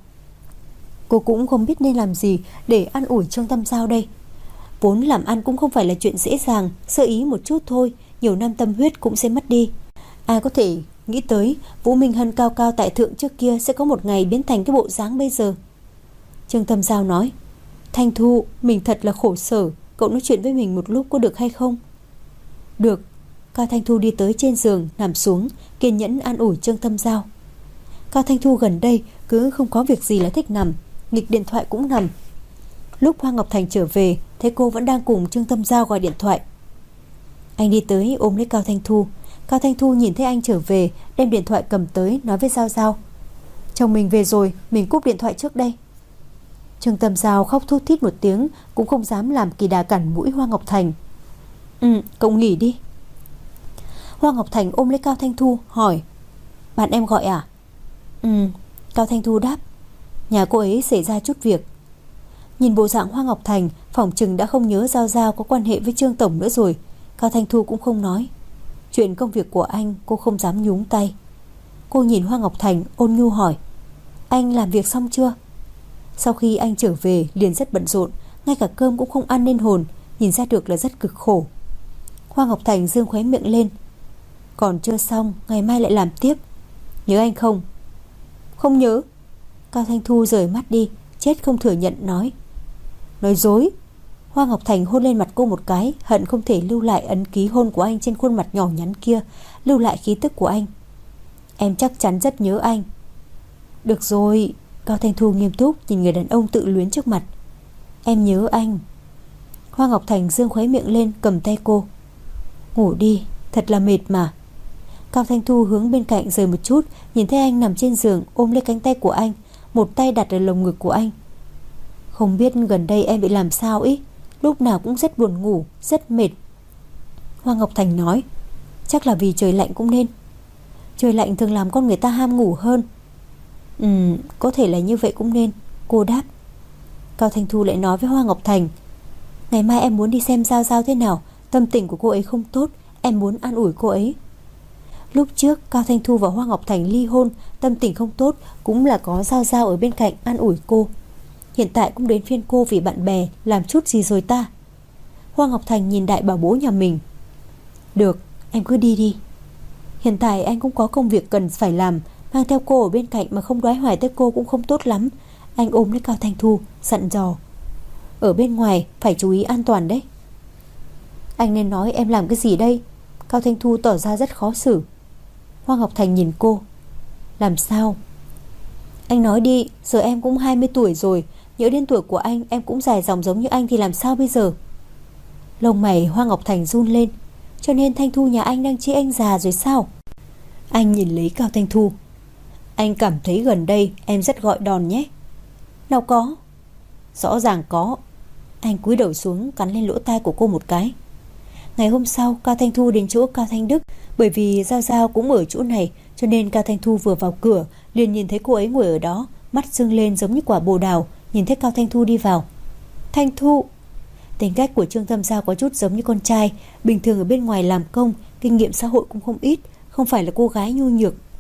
Speaker 1: Cô cũng không biết nên làm gì để an ủi Trương Tâm Giao đây. Vốn làm ăn cũng không phải là chuyện dễ dàng, sơ ý một chút thôi, nhiều năm tâm huyết cũng sẽ mất đi. Ai có thể nghĩ tới Vũ Minh Hân cao cao tại thượng trước kia sẽ có một ngày biến thành cái bộ dáng bây giờ. Trương Tâm Giao nói. Thanh Thu, mình thật là khổ sở, cậu nói chuyện với mình một lúc có được hay không? Được. Cao Thanh Thu đi tới trên giường, nằm xuống, kiên nhẫn an ủi Trương Tâm Giao. Cao Thanh Thu gần đây cứ không có việc gì là thích nằm, nghịch điện thoại cũng nằm. Lúc Hoa Ngọc Thành trở về, thấy cô vẫn đang cùng Trương Tâm Giao gọi điện thoại. Anh đi tới ôm lấy Cao Thanh Thu. Cao Thanh Thu nhìn thấy anh trở về, đem điện thoại cầm tới, nói với Giao Giao. Chồng mình về rồi, mình cúp điện thoại trước đây. Trương Tâm Giao khóc thút thít một tiếng, cũng không dám làm kỳ đà cản mũi Hoa Ngọc Thành. Ừ, cậu nghỉ đi. Hoa Ngọc Thành ôm lấy Cao Thanh Thu, hỏi. Bạn em gọi à? Ừ. Cao Thanh Thu đáp. Nhà cô ấy xảy ra chút việc. Nhìn bộ dạng Hoa Ngọc Thành, phỏng chừng đã không nhớ Giao Giao có quan hệ với Trương Tổng nữa rồi. Cao Thanh Thu cũng không nói. Chuyện công việc của anh cô không dám nhúng tay. Cô nhìn Hoa Ngọc Thành ôn nhu hỏi. Anh làm việc xong chưa? Sau khi anh trở về liền rất bận rộn, ngay cả cơm cũng không ăn nên hồn, nhìn ra được là rất cực khổ. Hoa Ngọc Thành dương khóe miệng lên. Còn chưa xong, ngày mai lại làm tiếp. Nhớ anh không? Không nhớ. Cao Thanh Thu rời mắt đi, chết không thừa nhận nói. Nói dối. Hoa Ngọc Thành hôn lên mặt cô một cái, hận không thể lưu lại ấn ký hôn của anh trên khuôn mặt nhỏ nhắn kia, lưu lại khí tức của anh. Em chắc chắn rất nhớ anh. Được rồi. Cao Thanh Thu nghiêm túc nhìn người đàn ông tự luyến trước mặt. Em nhớ anh. Hoa Ngọc Thành dương khóe miệng lên, cầm tay cô. Ngủ đi, thật là mệt mà. Cao Thanh Thu hướng bên cạnh rời một chút, nhìn thấy anh nằm trên giường, ôm lấy cánh tay của anh, một tay đặt ở lồng ngực của anh. Không biết gần đây em bị làm sao ý, lúc nào cũng rất buồn ngủ, rất mệt. Hoa Ngọc Thành nói. Chắc là vì trời lạnh cũng nên. Trời lạnh thường làm con người ta ham ngủ hơn. Ừ, có thể là như vậy cũng nên. Cô đáp. Cao Thanh Thu lại nói với Hoa Ngọc Thành. Ngày mai em muốn đi xem Giao Giao thế nào. Tâm tình của cô ấy không tốt, em muốn an ủi cô ấy. Lúc trước Cao Thanh Thu và Hoa Ngọc Thành ly hôn, tâm tình không tốt, cũng là có Giao Giao ở bên cạnh an ủi cô. Hiện tại cũng đến phiên cô vì bạn bè làm chút gì rồi ta. Hoa Ngọc Thành nhìn đại bảo bố nhà mình. Được, em cứ đi đi. Hiện tại anh cũng có công việc cần phải làm, mang theo cô ở bên cạnh mà không đoái hoài tới cô cũng không tốt lắm. Anh ôm lấy Cao Thanh Thu, dặn dò. Ở bên ngoài phải chú ý an toàn đấy. Anh nên nói em làm cái gì đây? Cao Thanh Thu tỏ ra rất khó xử. Hoa Ngọc Thành nhìn cô. Làm sao? Anh nói đi, giờ em cũng hai mươi tuổi rồi, nhớ đến tuổi của anh, em cũng dài dòng giống như anh thì làm sao bây giờ? Lông mày Hoa Ngọc Thành run lên. Cho nên Thanh Thu nhà anh đang chê anh già rồi sao? Anh nhìn lấy Cao Thanh Thu. Anh cảm thấy gần đây em rất gọi đòn nhé. Nào có. Rõ ràng có. Anh cúi đầu xuống cắn lên lỗ tai của cô một cái. Ngày hôm sau Cao Thanh Thu đến chỗ Cao Thanh Đức. Bởi vì Giao Giao cũng ở chỗ này, cho nên Cao Thanh Thu vừa vào cửa liền nhìn thấy cô ấy ngồi ở đó, mắt sưng lên giống như quả bồ đào. Nhìn thấy Cao Thanh Thu đi vào. Thanh Thu. Tính cách của Trương Tâm Giao có chút giống như con trai, bình thường ở bên ngoài làm công, kinh nghiệm xã hội cũng không ít, không phải là cô gái nhu nhược.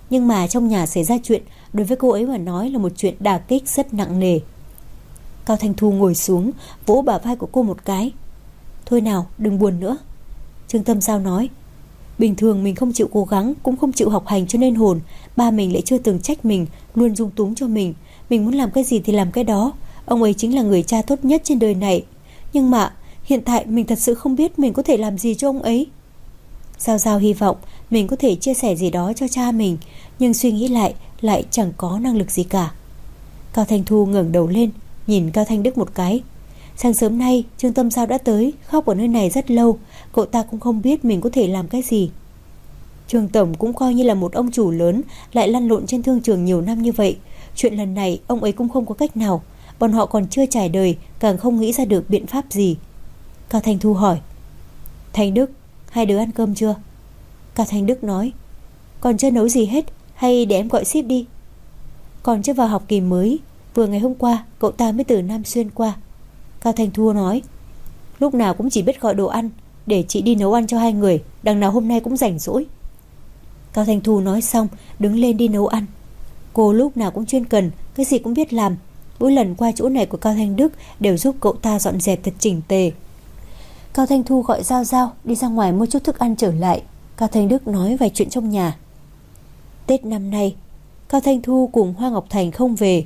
Speaker 1: Nhưng mà trong nhà xảy ra chuyện, đối với cô ấy mà nói là một chuyện đả kích rất nặng nề. Cao Thanh Thu ngồi xuống, vỗ bả vai của cô một cái. Thôi nào, đừng buồn nữa. Trương Tâm Giao nói, bình thường mình không chịu cố gắng, cũng không chịu học hành cho nên hồn. Ba mình lại chưa từng trách mình, luôn dung túng cho mình. Mình muốn làm cái gì thì làm cái đó. Ông ấy chính là người cha tốt nhất trên đời này. Nhưng mà hiện tại mình thật sự không biết mình có thể làm gì cho ông ấy. Giao Giao hy vọng mình có thể chia sẻ gì đó cho cha mình, nhưng suy nghĩ lại lại chẳng có năng lực gì cả. Cao Thanh Thu ngẩng đầu lên, nhìn Cao Thanh Đức một cái. Sáng sớm nay Trương Tâm Giao đã tới, khóc ở nơi này rất lâu. Cậu ta cũng không biết mình có thể làm cái gì. Trương Tổng cũng coi như là một ông chủ lớn, lại lăn lộn trên thương trường nhiều năm như vậy. Chuyện lần này ông ấy cũng không có cách nào. Bọn họ còn chưa trải đời, càng không nghĩ ra được biện pháp gì. Cao Thanh Thu hỏi, Thanh Đức, hai đứa ăn cơm chưa? Cao Thanh Đức nói, còn chưa nấu gì hết, hay để em gọi ship đi. Còn chưa vào học kỳ mới, vừa ngày hôm qua cậu ta mới từ Nam Xuyên qua. Cao Thanh Thu nói, lúc nào cũng chỉ biết gọi đồ ăn, để chị đi nấu ăn cho hai người, đằng nào hôm nay cũng rảnh rỗi. Cao Thanh Thu nói xong đứng lên đi nấu ăn. Cô lúc nào cũng chuyên cần, cái gì cũng biết làm. Mỗi lần qua chỗ này của Cao Thanh Đức đều giúp cậu ta dọn dẹp thật chỉnh tề. Cao Thanh Thu gọi Giao Giao đi ra ngoài mua chút thức ăn trở lại. Cao Thanh Đức nói vài chuyện trong nhà. Tết năm nay Cao Thanh Thu cùng Hoa Ngọc Thành không về.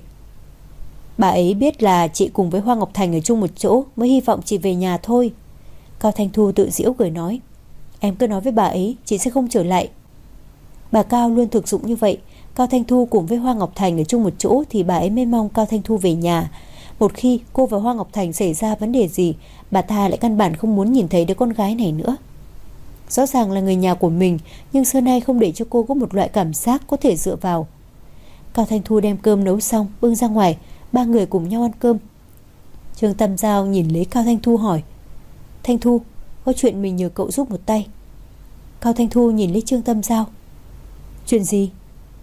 Speaker 1: Bà ấy biết là chị cùng với Hoa Ngọc Thành ở chung một chỗ, mới hy vọng chị về nhà thôi. Cao Thanh Thu tự giễu cười nói, em cứ nói với bà ấy chị sẽ không trở lại. Bà Cao luôn thực dụng như vậy. Cao Thanh Thu cùng với Hoa Ngọc Thành ở chung một chỗ thì bà ấy mới mong Cao Thanh Thu về nhà. Một khi cô và Hoa Ngọc Thành xảy ra vấn đề gì, bà ta lại căn bản không muốn nhìn thấy đứa con gái này nữa. Rõ ràng là người nhà của mình, nhưng xưa nay không để cho cô có một loại cảm giác có thể dựa vào. Cao Thanh Thu đem cơm nấu xong bưng ra ngoài, ba người cùng nhau ăn cơm. Trương Tâm Giao nhìn lấy Cao Thanh Thu hỏi, Thanh Thu, có chuyện mình nhờ cậu giúp một tay. Cao Thanh Thu nhìn lấy Trương Tâm Giao, chuyện gì?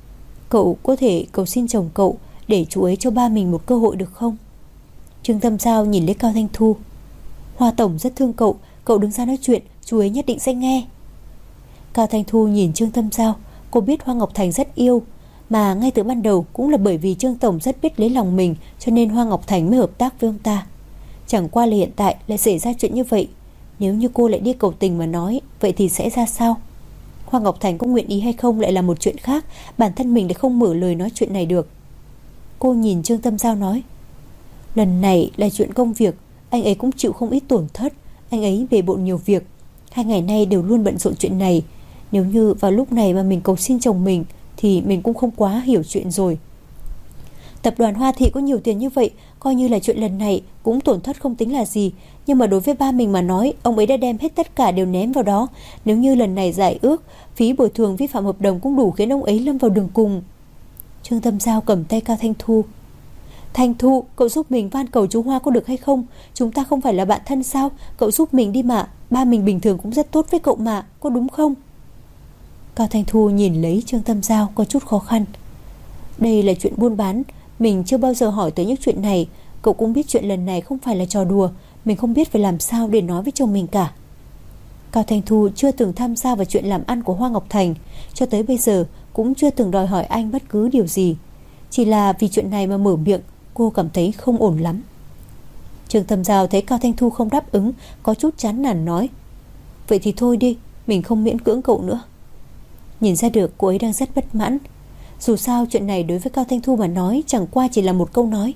Speaker 1: Cậu có thể cầu xin chồng cậu để chú ấy cho ba mình một cơ hội được không? Trương Tâm Giao nhìn lấy Cao Thanh Thu, Hoa Tổng rất thương cậu, cậu đứng ra nói chuyện, chú ấy nhất định sẽ nghe. Cao Thanh Thu nhìn Trương Tâm Giao, cô biết Hoa Ngọc Thành rất yêu, mà ngay từ ban đầu cũng là bởi vì Trương Tổng rất biết lấy lòng mình, cho nên Hoa Ngọc Thành mới hợp tác với ông ta. Chẳng qua là hiện tại lại xảy ra chuyện như vậy. Nếu như cô lại đi cầu tình mà nói, vậy thì sẽ ra sao? Hoa Ngọc Thành có nguyện ý hay không lại là một chuyện khác. Bản thân mình lại không mở lời nói chuyện này được. Cô nhìn Trương Tâm Giao nói, lần này là chuyện công việc, anh ấy cũng chịu không ít tổn thất. Anh ấy bề bộn nhiều việc, hai ngày nay đều luôn bận rộn chuyện này. Nếu như vào lúc này mà mình cầu xin chồng mình thì mình cũng không quá hiểu chuyện rồi. Tập đoàn Hoa Thị có nhiều tiền như vậy, coi như là chuyện lần này cũng tổn thất không tính là gì. Nhưng mà đối với ba mình mà nói, ông ấy đã đem hết tất cả đều ném vào đó. Nếu như lần này giải ước, phí bồi thường vi phạm hợp đồng cũng đủ khiến ông ấy lâm vào đường cùng. Trương Tâm Giao cầm tay Cao Thanh Thu, Thanh Thu, cậu giúp mình van cầu chú Hoa có được hay không? Chúng ta không phải là bạn thân sao? Cậu giúp mình đi mà, ba mình bình thường cũng rất tốt với cậu mà, có đúng không? Cao Thanh Thu nhìn lấy Trương Tâm Giao có chút khó khăn. Đây là chuyện buôn bán, mình chưa bao giờ hỏi tới những chuyện này. Cậu cũng biết chuyện lần này không phải là trò đùa, mình không biết phải làm sao để nói với chồng mình cả. Cao Thanh Thu chưa từng tham gia vào chuyện làm ăn của Hoa Ngọc Thành, cho tới bây giờ cũng chưa từng đòi hỏi anh bất cứ điều gì. Chỉ là vì chuyện này mà mở miệng, cô cảm thấy không ổn lắm. Trương Tâm Giao thấy Cao Thanh Thu không đáp ứng, có chút chán nản nói, vậy thì thôi đi, mình không miễn cưỡng cậu nữa. Nhìn ra được cô ấy đang rất bất mãn. Dù sao chuyện này đối với Cao Thanh Thu mà nói chẳng qua chỉ là một câu nói.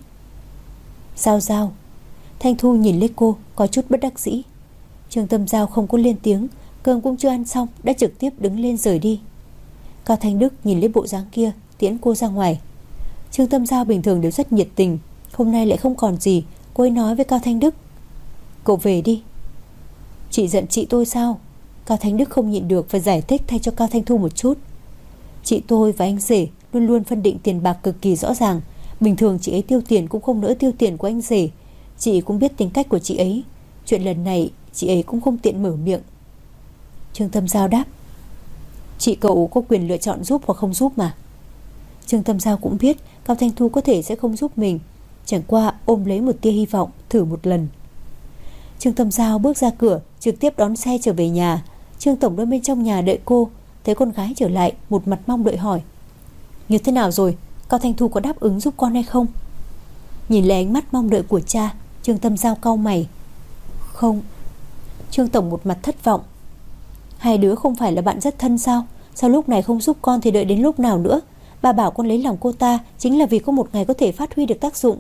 Speaker 1: Giao Giao. Thanh Thu nhìn lấy cô có chút bất đắc dĩ. Trương Tâm Giao không có lên tiếng, cơm cũng chưa ăn xong đã trực tiếp đứng lên rời đi. Cao Thanh Đức nhìn lấy bộ dáng kia tiễn cô ra ngoài. Trương Tâm Giao bình thường đều rất nhiệt tình, hôm nay lại không còn gì. Cô ấy nói với Cao Thanh Đức, cậu về đi. Chị giận chị tôi sao? Cao Thanh Đức không nhịn được và giải thích thay cho Cao Thanh Thu một chút. Chị tôi và anh rể luôn luôn phân định tiền bạc cực kỳ rõ ràng. Bình thường chị ấy tiêu tiền cũng không nỡ tiêu tiền của anh rể. Chị cũng biết tính cách của chị ấy. Chuyện lần này chị ấy cũng không tiện mở miệng. Trương Tâm Giao đáp, chị cậu có quyền lựa chọn giúp hoặc không giúp mà. Trương Tâm Giao cũng biết Cao Thanh Thu có thể sẽ không giúp mình, chẳng qua ôm lấy một tia hy vọng thử một lần. Trương Tâm Giao bước ra cửa, trực tiếp đón xe trở về nhà. Trương Tổng đang bên trong nhà đợi cô, thấy con gái trở lại, một mặt mong đợi hỏi, Như thế nào rồi? Cao Thanh Thu có đáp ứng giúp con hay không? Nhìn lấy ánh mắt mong đợi của cha, Trương Tâm Giao cau mày. Không. Trương Tổng một mặt thất vọng. Hai đứa không phải là bạn rất thân sao? Sao lúc này không giúp con thì đợi đến lúc nào nữa? Bà bảo con lấy lòng cô ta chính là vì có một ngày có thể phát huy được tác dụng.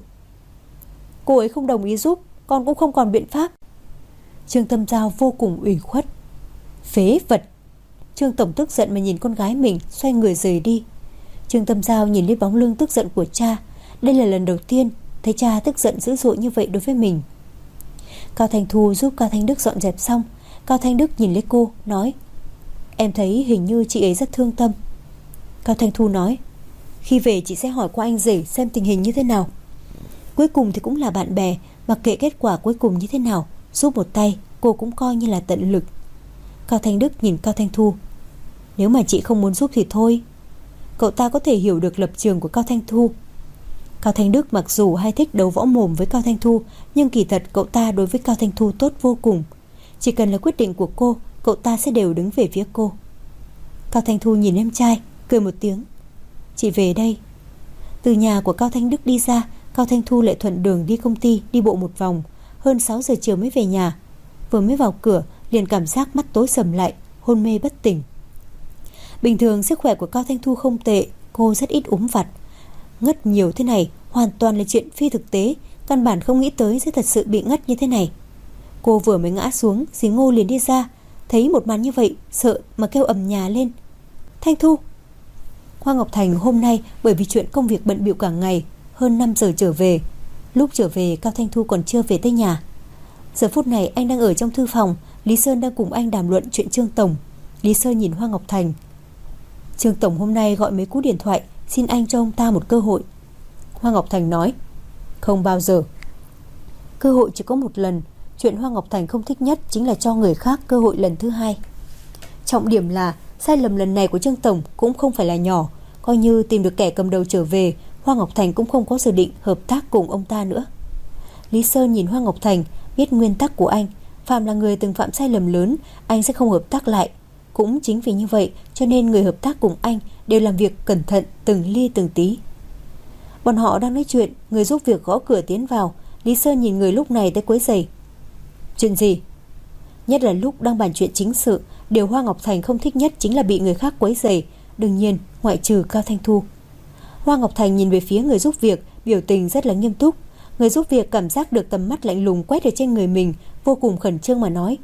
Speaker 1: Cô ấy không đồng ý giúp, con cũng không còn biện pháp. Trương Tâm Giao vô cùng ủy khuất. Phế vật. Trương Tổng tức giận mà nhìn con gái mình, xoay người rời đi. Trương Tâm Giao nhìn lên bóng lưng tức giận của cha. Đây là lần đầu tiên thấy cha tức giận dữ dội như vậy đối với mình. Cao Thanh Thu giúp Cao Thanh Đức dọn dẹp xong. Cao Thanh Đức nhìn lấy cô, nói: Em thấy hình như chị ấy rất thương Tâm. Cao Thanh Thu nói: Khi về chị sẽ hỏi qua anh rể xem tình hình như thế nào. Cuối cùng thì cũng là bạn bè, mặc kệ kết quả cuối cùng như thế nào, giúp một tay cô cũng coi như là tận lực. Cao Thanh Đức nhìn Cao Thanh Thu: Nếu mà chị không muốn giúp thì thôi. Cậu ta có thể hiểu được lập trường của Cao Thanh Thu. Cao Thanh Đức mặc dù hay thích đấu võ mồm với Cao Thanh Thu, nhưng kỳ thật cậu ta đối với Cao Thanh Thu tốt vô cùng. Chỉ cần là quyết định của cô, cậu ta sẽ đều đứng về phía cô. Cao Thanh Thu nhìn em trai, cười một tiếng: Chị về đây. Từ nhà của Cao Thanh Đức đi ra, Cao Thanh Thu lại thuận đường đi công ty, đi bộ một vòng. Hơn sáu giờ chiều mới về nhà. Vừa mới vào cửa liền cảm giác mắt tối sầm lại, hôn mê bất tỉnh. Bình thường sức khỏe của Cao Thanh Thu không tệ, cô rất ít ốm vặt. Ngất nhiều thế này hoàn toàn là chuyện phi thực tế, căn bản không nghĩ tới sẽ thật sự bị ngất như thế này. Cô vừa mới ngã xuống, dì Ngô liền đi ra, thấy một màn như vậy, sợ mà kêu ầm nhà lên: Thanh Thu! Hoa Ngọc Thành hôm nay bởi vì chuyện công việc bận bịu cả ngày, hơn năm giờ trở về. Lúc trở về Cao Thanh Thu còn chưa về tới nhà. Giờ phút này anh đang ở trong thư phòng, Lý Sơn đang cùng anh đàm luận chuyện Trương Tổng. Lý Sơn nhìn Hoa Ngọc Thành: Trương Tổng hôm nay gọi mấy cú điện thoại, xin anh cho ông ta một cơ hội. Hoa Ngọc Thành nói: Không bao giờ. Cơ hội chỉ có một lần. Chuyện Hoa Ngọc Thành không thích nhất chính là cho người khác cơ hội lần thứ hai. Trọng điểm là sai lầm lần này của Trương Tổng cũng không phải là nhỏ. Coi như tìm được kẻ cầm đầu trở về, Hoa Ngọc Thành cũng không có dự định hợp tác cùng ông ta nữa. Lý Sơn nhìn Hoa Ngọc Thành, biết nguyên tắc của anh: phạm là người từng phạm sai lầm lớn, anh sẽ không hợp tác lại. Cũng chính vì như vậy cho nên người hợp tác cùng anh đều làm việc cẩn thận, từng ly từng tí. Bọn họ đang nói chuyện, người giúp việc gõ cửa tiến vào. Lý Sơn nhìn người lúc này tới quấy rầy: Chuyện gì? Nhất là lúc đang bàn chuyện chính sự, điều Hoa Ngọc Thành không thích nhất chính là bị người khác quấy rầy, đương nhiên ngoại trừ Cao Thanh Thu. Hoa Ngọc Thành nhìn về phía người giúp việc, biểu tình rất là nghiêm túc. Người giúp việc cảm giác được tầm mắt lạnh lùng quét ở trên người mình, vô cùng khẩn trương mà nói: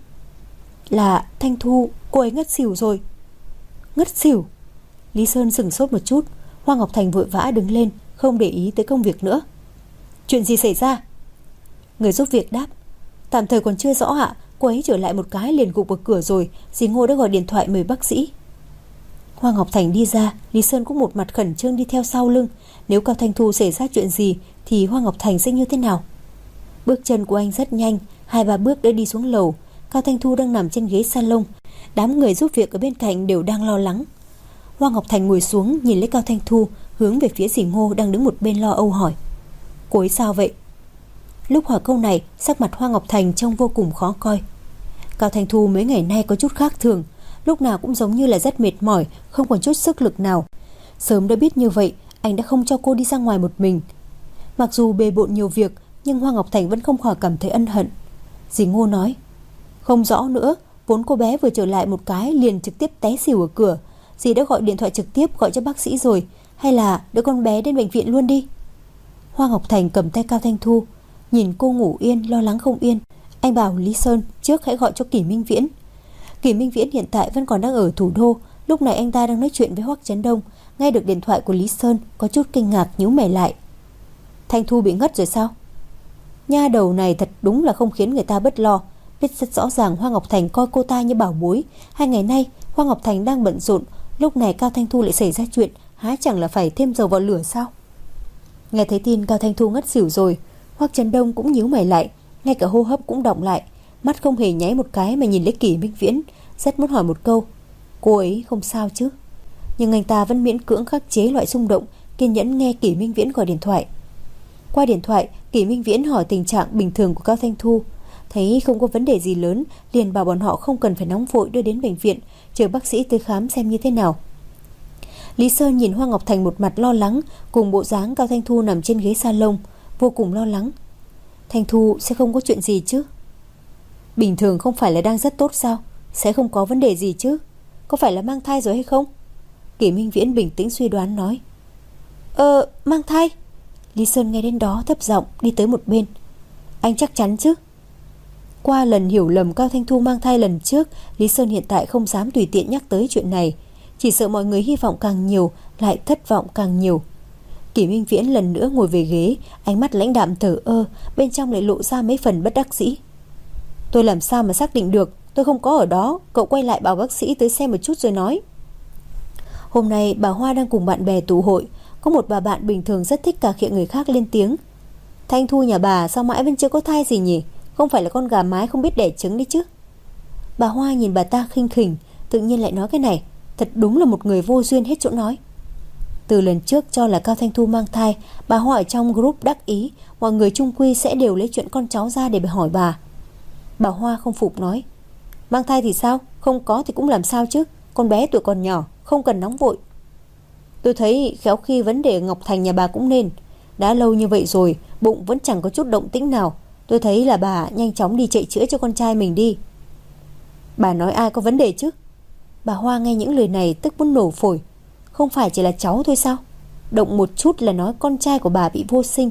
Speaker 1: Là Thanh Thu, cô ấy ngất xỉu rồi. Ngất xỉu? Lý Sơn sửng sốt một chút. Hoa Ngọc Thành vội vã đứng lên, không để ý tới công việc nữa. Chuyện gì xảy ra? Người giúp việc đáp: Tạm thời còn chưa rõ ạ. Cô ấy trở lại một cái liền gục vào cửa rồi. Dì Ngô đã gọi điện thoại mời bác sĩ. Hoa Ngọc Thành đi ra, Lý Sơn cũng một mặt khẩn trương đi theo sau lưng. Nếu Cao Thanh Thu xảy ra chuyện gì thì Hoa Ngọc Thành sẽ như thế nào? Bước chân của anh rất nhanh, hai ba bước đã đi xuống lầu. Cao Thanh Thu đang nằm trên ghế salon. Đám người giúp việc ở bên cạnh đều đang lo lắng. Hoa Ngọc Thành ngồi xuống nhìn lấy Cao Thanh Thu, hướng về phía dì Ngô đang đứng một bên lo âu hỏi: Cô ấy sao vậy? Lúc hỏi câu này, sắc mặt Hoa Ngọc Thành trông vô cùng khó coi. Cao Thanh Thu mấy ngày nay có chút khác thường, lúc nào cũng giống như là rất mệt mỏi, không còn chút sức lực nào. Sớm đã biết như vậy, anh đã không cho cô đi ra ngoài một mình. Mặc dù bề bộn nhiều việc, nhưng Hoa Ngọc Thành vẫn không khỏi cảm thấy ân hận. Dì Ngô nói: Không rõ nữa, vốn cô bé vừa trở lại một cái liền trực tiếp té xỉu ở cửa. Dì đã gọi điện thoại trực tiếp gọi cho bác sĩ rồi, hay là đưa con bé đến bệnh viện luôn đi. Hoa Ngọc Thành cầm tay Cao Thanh Thu, nhìn cô ngủ yên, lo lắng không yên. Anh bảo Lý Sơn trước hãy gọi cho Kỷ Minh Viễn. Kỷ Minh Viễn hiện tại vẫn còn đang ở thủ đô. Lúc này anh ta đang nói chuyện với Hoắc Chấn Đông. Nghe được điện thoại của Lý Sơn, có chút kinh ngạc nhíu mày lại. Thanh Thu bị ngất rồi sao? Nha đầu này thật đúng là không khiến người ta bất lo. Biết rất rõ ràng Hoa Ngọc Thành coi cô ta như bảo bối. Hai ngày nay Hoa Ngọc Thành đang bận rộn, lúc này Cao Thanh Thu lại xảy ra chuyện, há chẳng là phải thêm dầu vào lửa sao? Nghe thấy tin Cao Thanh Thu ngất xỉu rồi, Hoắc Chấn Đông cũng nhíu mày lại, ngay cả hô hấp cũng đọng lại, mắt không hề nháy một cái mà nhìn lấy Kỷ Minh Viễn, rất muốn hỏi một câu: cô ấy không sao chứ? Nhưng anh ta vẫn miễn cưỡng khắc chế loại xung động, kiên nhẫn nghe Kỷ Minh Viễn gọi điện thoại. Qua điện thoại, Kỷ Minh Viễn hỏi tình trạng bình thường của Cao Thanh Thu, thấy không có vấn đề gì lớn, liền bảo bọn họ không cần phải nóng vội đưa đến bệnh viện, chờ bác sĩ tới khám xem như thế nào. Lý Sơn nhìn Hoa Ngọc Thành một mặt lo lắng, cùng bộ dáng Cao Thanh Thu nằm trên ghế salon, vô cùng lo lắng. Thanh Thu sẽ không có chuyện gì chứ? Bình thường không phải là đang rất tốt sao? Sẽ không có vấn đề gì chứ? Có phải là mang thai rồi hay không? Kỷ Minh Viễn bình tĩnh suy đoán nói. Ờ, mang thai? Lý Sơn nghe đến đó thấp giọng đi tới một bên. Anh chắc chắn chứ? Qua lần hiểu lầm Cao Thanh Thu mang thai lần trước, Lý Sơn hiện tại không dám tùy tiện nhắc tới chuyện này. Chỉ sợ mọi người hy vọng càng nhiều, lại thất vọng càng nhiều. Kỷ Minh Viễn lần nữa ngồi về ghế, ánh mắt lãnh đạm thờ ơ, bên trong lại lộ ra mấy phần bất đắc dĩ. Tôi làm sao mà xác định được? Tôi không có ở đó. Cậu quay lại bảo bác sĩ tới xem một chút rồi nói. Hôm nay bà Hoa đang cùng bạn bè tụ hội. Có một bà bạn bình thường rất thích cà khịa người khác lên tiếng. Thanh Thu nhà bà sao mãi vẫn chưa có thai gì nhỉ? Không phải là con gà mái không biết đẻ trứng đấy chứ? Bà Hoa nhìn bà ta khinh khỉnh, tự nhiên lại nói cái này. Thật đúng là một người vô duyên hết chỗ nói. Từ lần trước cho là Cao Thanh Thu mang thai, bà Hoa ở trong group đắc ý, mọi người chung quy sẽ đều lấy chuyện con cháu ra để hỏi bà. Bà Hoa không phục nói. Mang thai thì sao? Không có thì cũng làm sao chứ? Con bé tuổi còn nhỏ, không cần nóng vội. Tôi thấy khéo khi vấn đề Ngọc Thành nhà bà cũng nên. Đã lâu như vậy rồi, bụng vẫn chẳng có chút động tĩnh nào. Tôi thấy là bà nhanh chóng đi chạy chữa cho con trai mình đi. Bà nói ai có vấn đề chứ? Bà Hoa nghe những lời này tức muốn nổ phổi. Không phải chỉ là cháu thôi sao? Động một chút là nói con trai của bà bị vô sinh.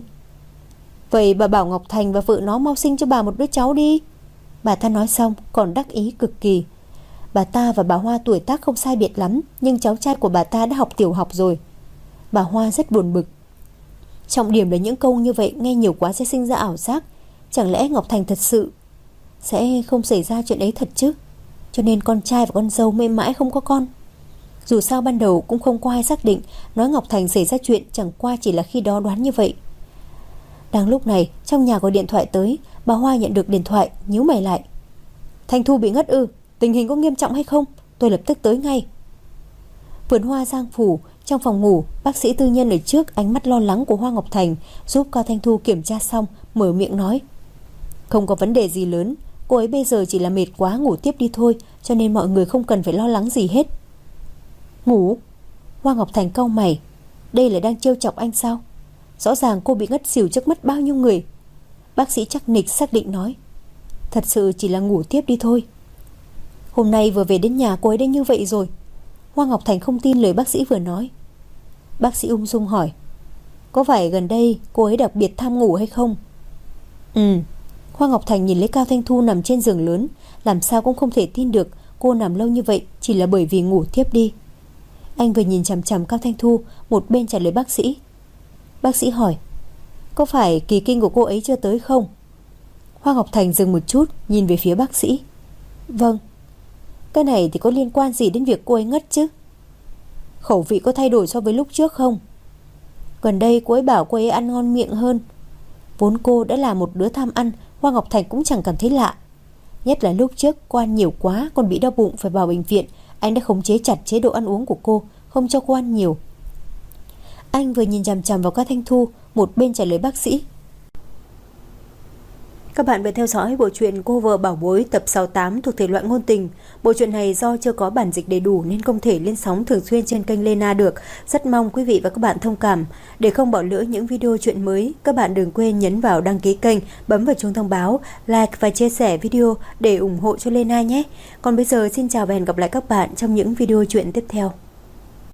Speaker 1: Vậy bà bảo Ngọc Thành và vợ nó mau sinh cho bà một đứa cháu đi. Bà ta nói xong còn đắc ý cực kỳ. Bà ta và bà Hoa tuổi tác không sai biệt lắm, nhưng cháu trai của bà ta đã học tiểu học rồi. Bà Hoa rất buồn bực. Trọng điểm là những câu như vậy nghe nhiều quá sẽ sinh ra ảo giác. Chẳng lẽ Ngọc Thành thật sự sẽ không xảy ra chuyện ấy thật chứ? Cho nên con trai và con dâu mãi mãi không có con. Dù sao ban đầu cũng không có ai xác định, nói Ngọc Thành xảy ra chuyện chẳng qua chỉ là khi đó đoán như vậy. Đang lúc này trong nhà có điện thoại tới. Bà Hoa nhận được điện thoại, nhíu mày lại. Thanh Thu bị ngất ư? Tình hình có nghiêm trọng hay không? Tôi lập tức tới ngay. Vườn hoa Giang Phủ, trong phòng ngủ, bác sĩ tư nhân ở trước, ánh mắt lo lắng của Hoa Ngọc Thành giúp Cao Thanh Thu kiểm tra xong, mở miệng nói. Không có vấn đề gì lớn, cô ấy bây giờ chỉ là mệt quá ngủ tiếp đi thôi, cho nên mọi người không cần phải lo lắng gì hết. Ngủ? Hoa Ngọc Thành cau mày. Đây là đang trêu chọc anh sao? Rõ ràng cô bị ngất xỉu trước mắt bao nhiêu người. Bác sĩ chắc nịch xác định nói. Thật sự chỉ là ngủ tiếp đi thôi. Hôm nay vừa về đến nhà cô ấy đã như vậy rồi. Hoa Ngọc Thành không tin lời bác sĩ vừa nói. Bác sĩ ung dung hỏi. Có phải gần đây cô ấy đặc biệt tham ngủ hay không? Ừ. Hoa Ngọc Thành nhìn lấy Cao Thanh Thu nằm trên giường lớn, làm sao cũng không thể tin được cô nằm lâu như vậy chỉ là bởi vì ngủ tiếp đi. Anh vừa nhìn chằm chằm Cao Thanh Thu, một bên trả lời bác sĩ. Bác sĩ hỏi. Có phải kỳ kinh của cô ấy chưa tới không? Hoa Ngọc Thành dừng một chút, nhìn về phía bác sĩ. Vâng. Cái này thì có liên quan gì đến việc cô ấy ngất chứ? Khẩu vị có thay đổi so với lúc trước không? Gần đây cô ấy bảo cô ấy ăn ngon miệng hơn. Vốn cô đã là một đứa tham ăn, Hoa Ngọc Thành cũng chẳng cảm thấy lạ. Nhất là lúc trước cô ăn nhiều quá, còn bị đau bụng phải vào bệnh viện. Anh đã khống chế chặt chế độ ăn uống của cô, không cho cô ăn nhiều. Anh vừa nhìn chằm chằm vào Cao Thanh Thu, một bên trả lời bác sĩ. Các bạn vừa theo dõi bộ truyện Cô vợ bảo bối tập sáu mươi tám thuộc thể loại ngôn tình. Bộ truyện này do chưa có bản dịch đầy đủ nên không thể lên sóng thường xuyên trên kênh Lena được. Rất mong quý vị và các bạn thông cảm. Để không bỏ lỡ những video truyện mới, các bạn đừng quên nhấn vào đăng ký kênh, bấm vào chuông thông báo, like và chia sẻ video để ủng hộ cho Lena nhé. Còn bây giờ xin chào và hẹn gặp lại các bạn trong những video truyện tiếp theo.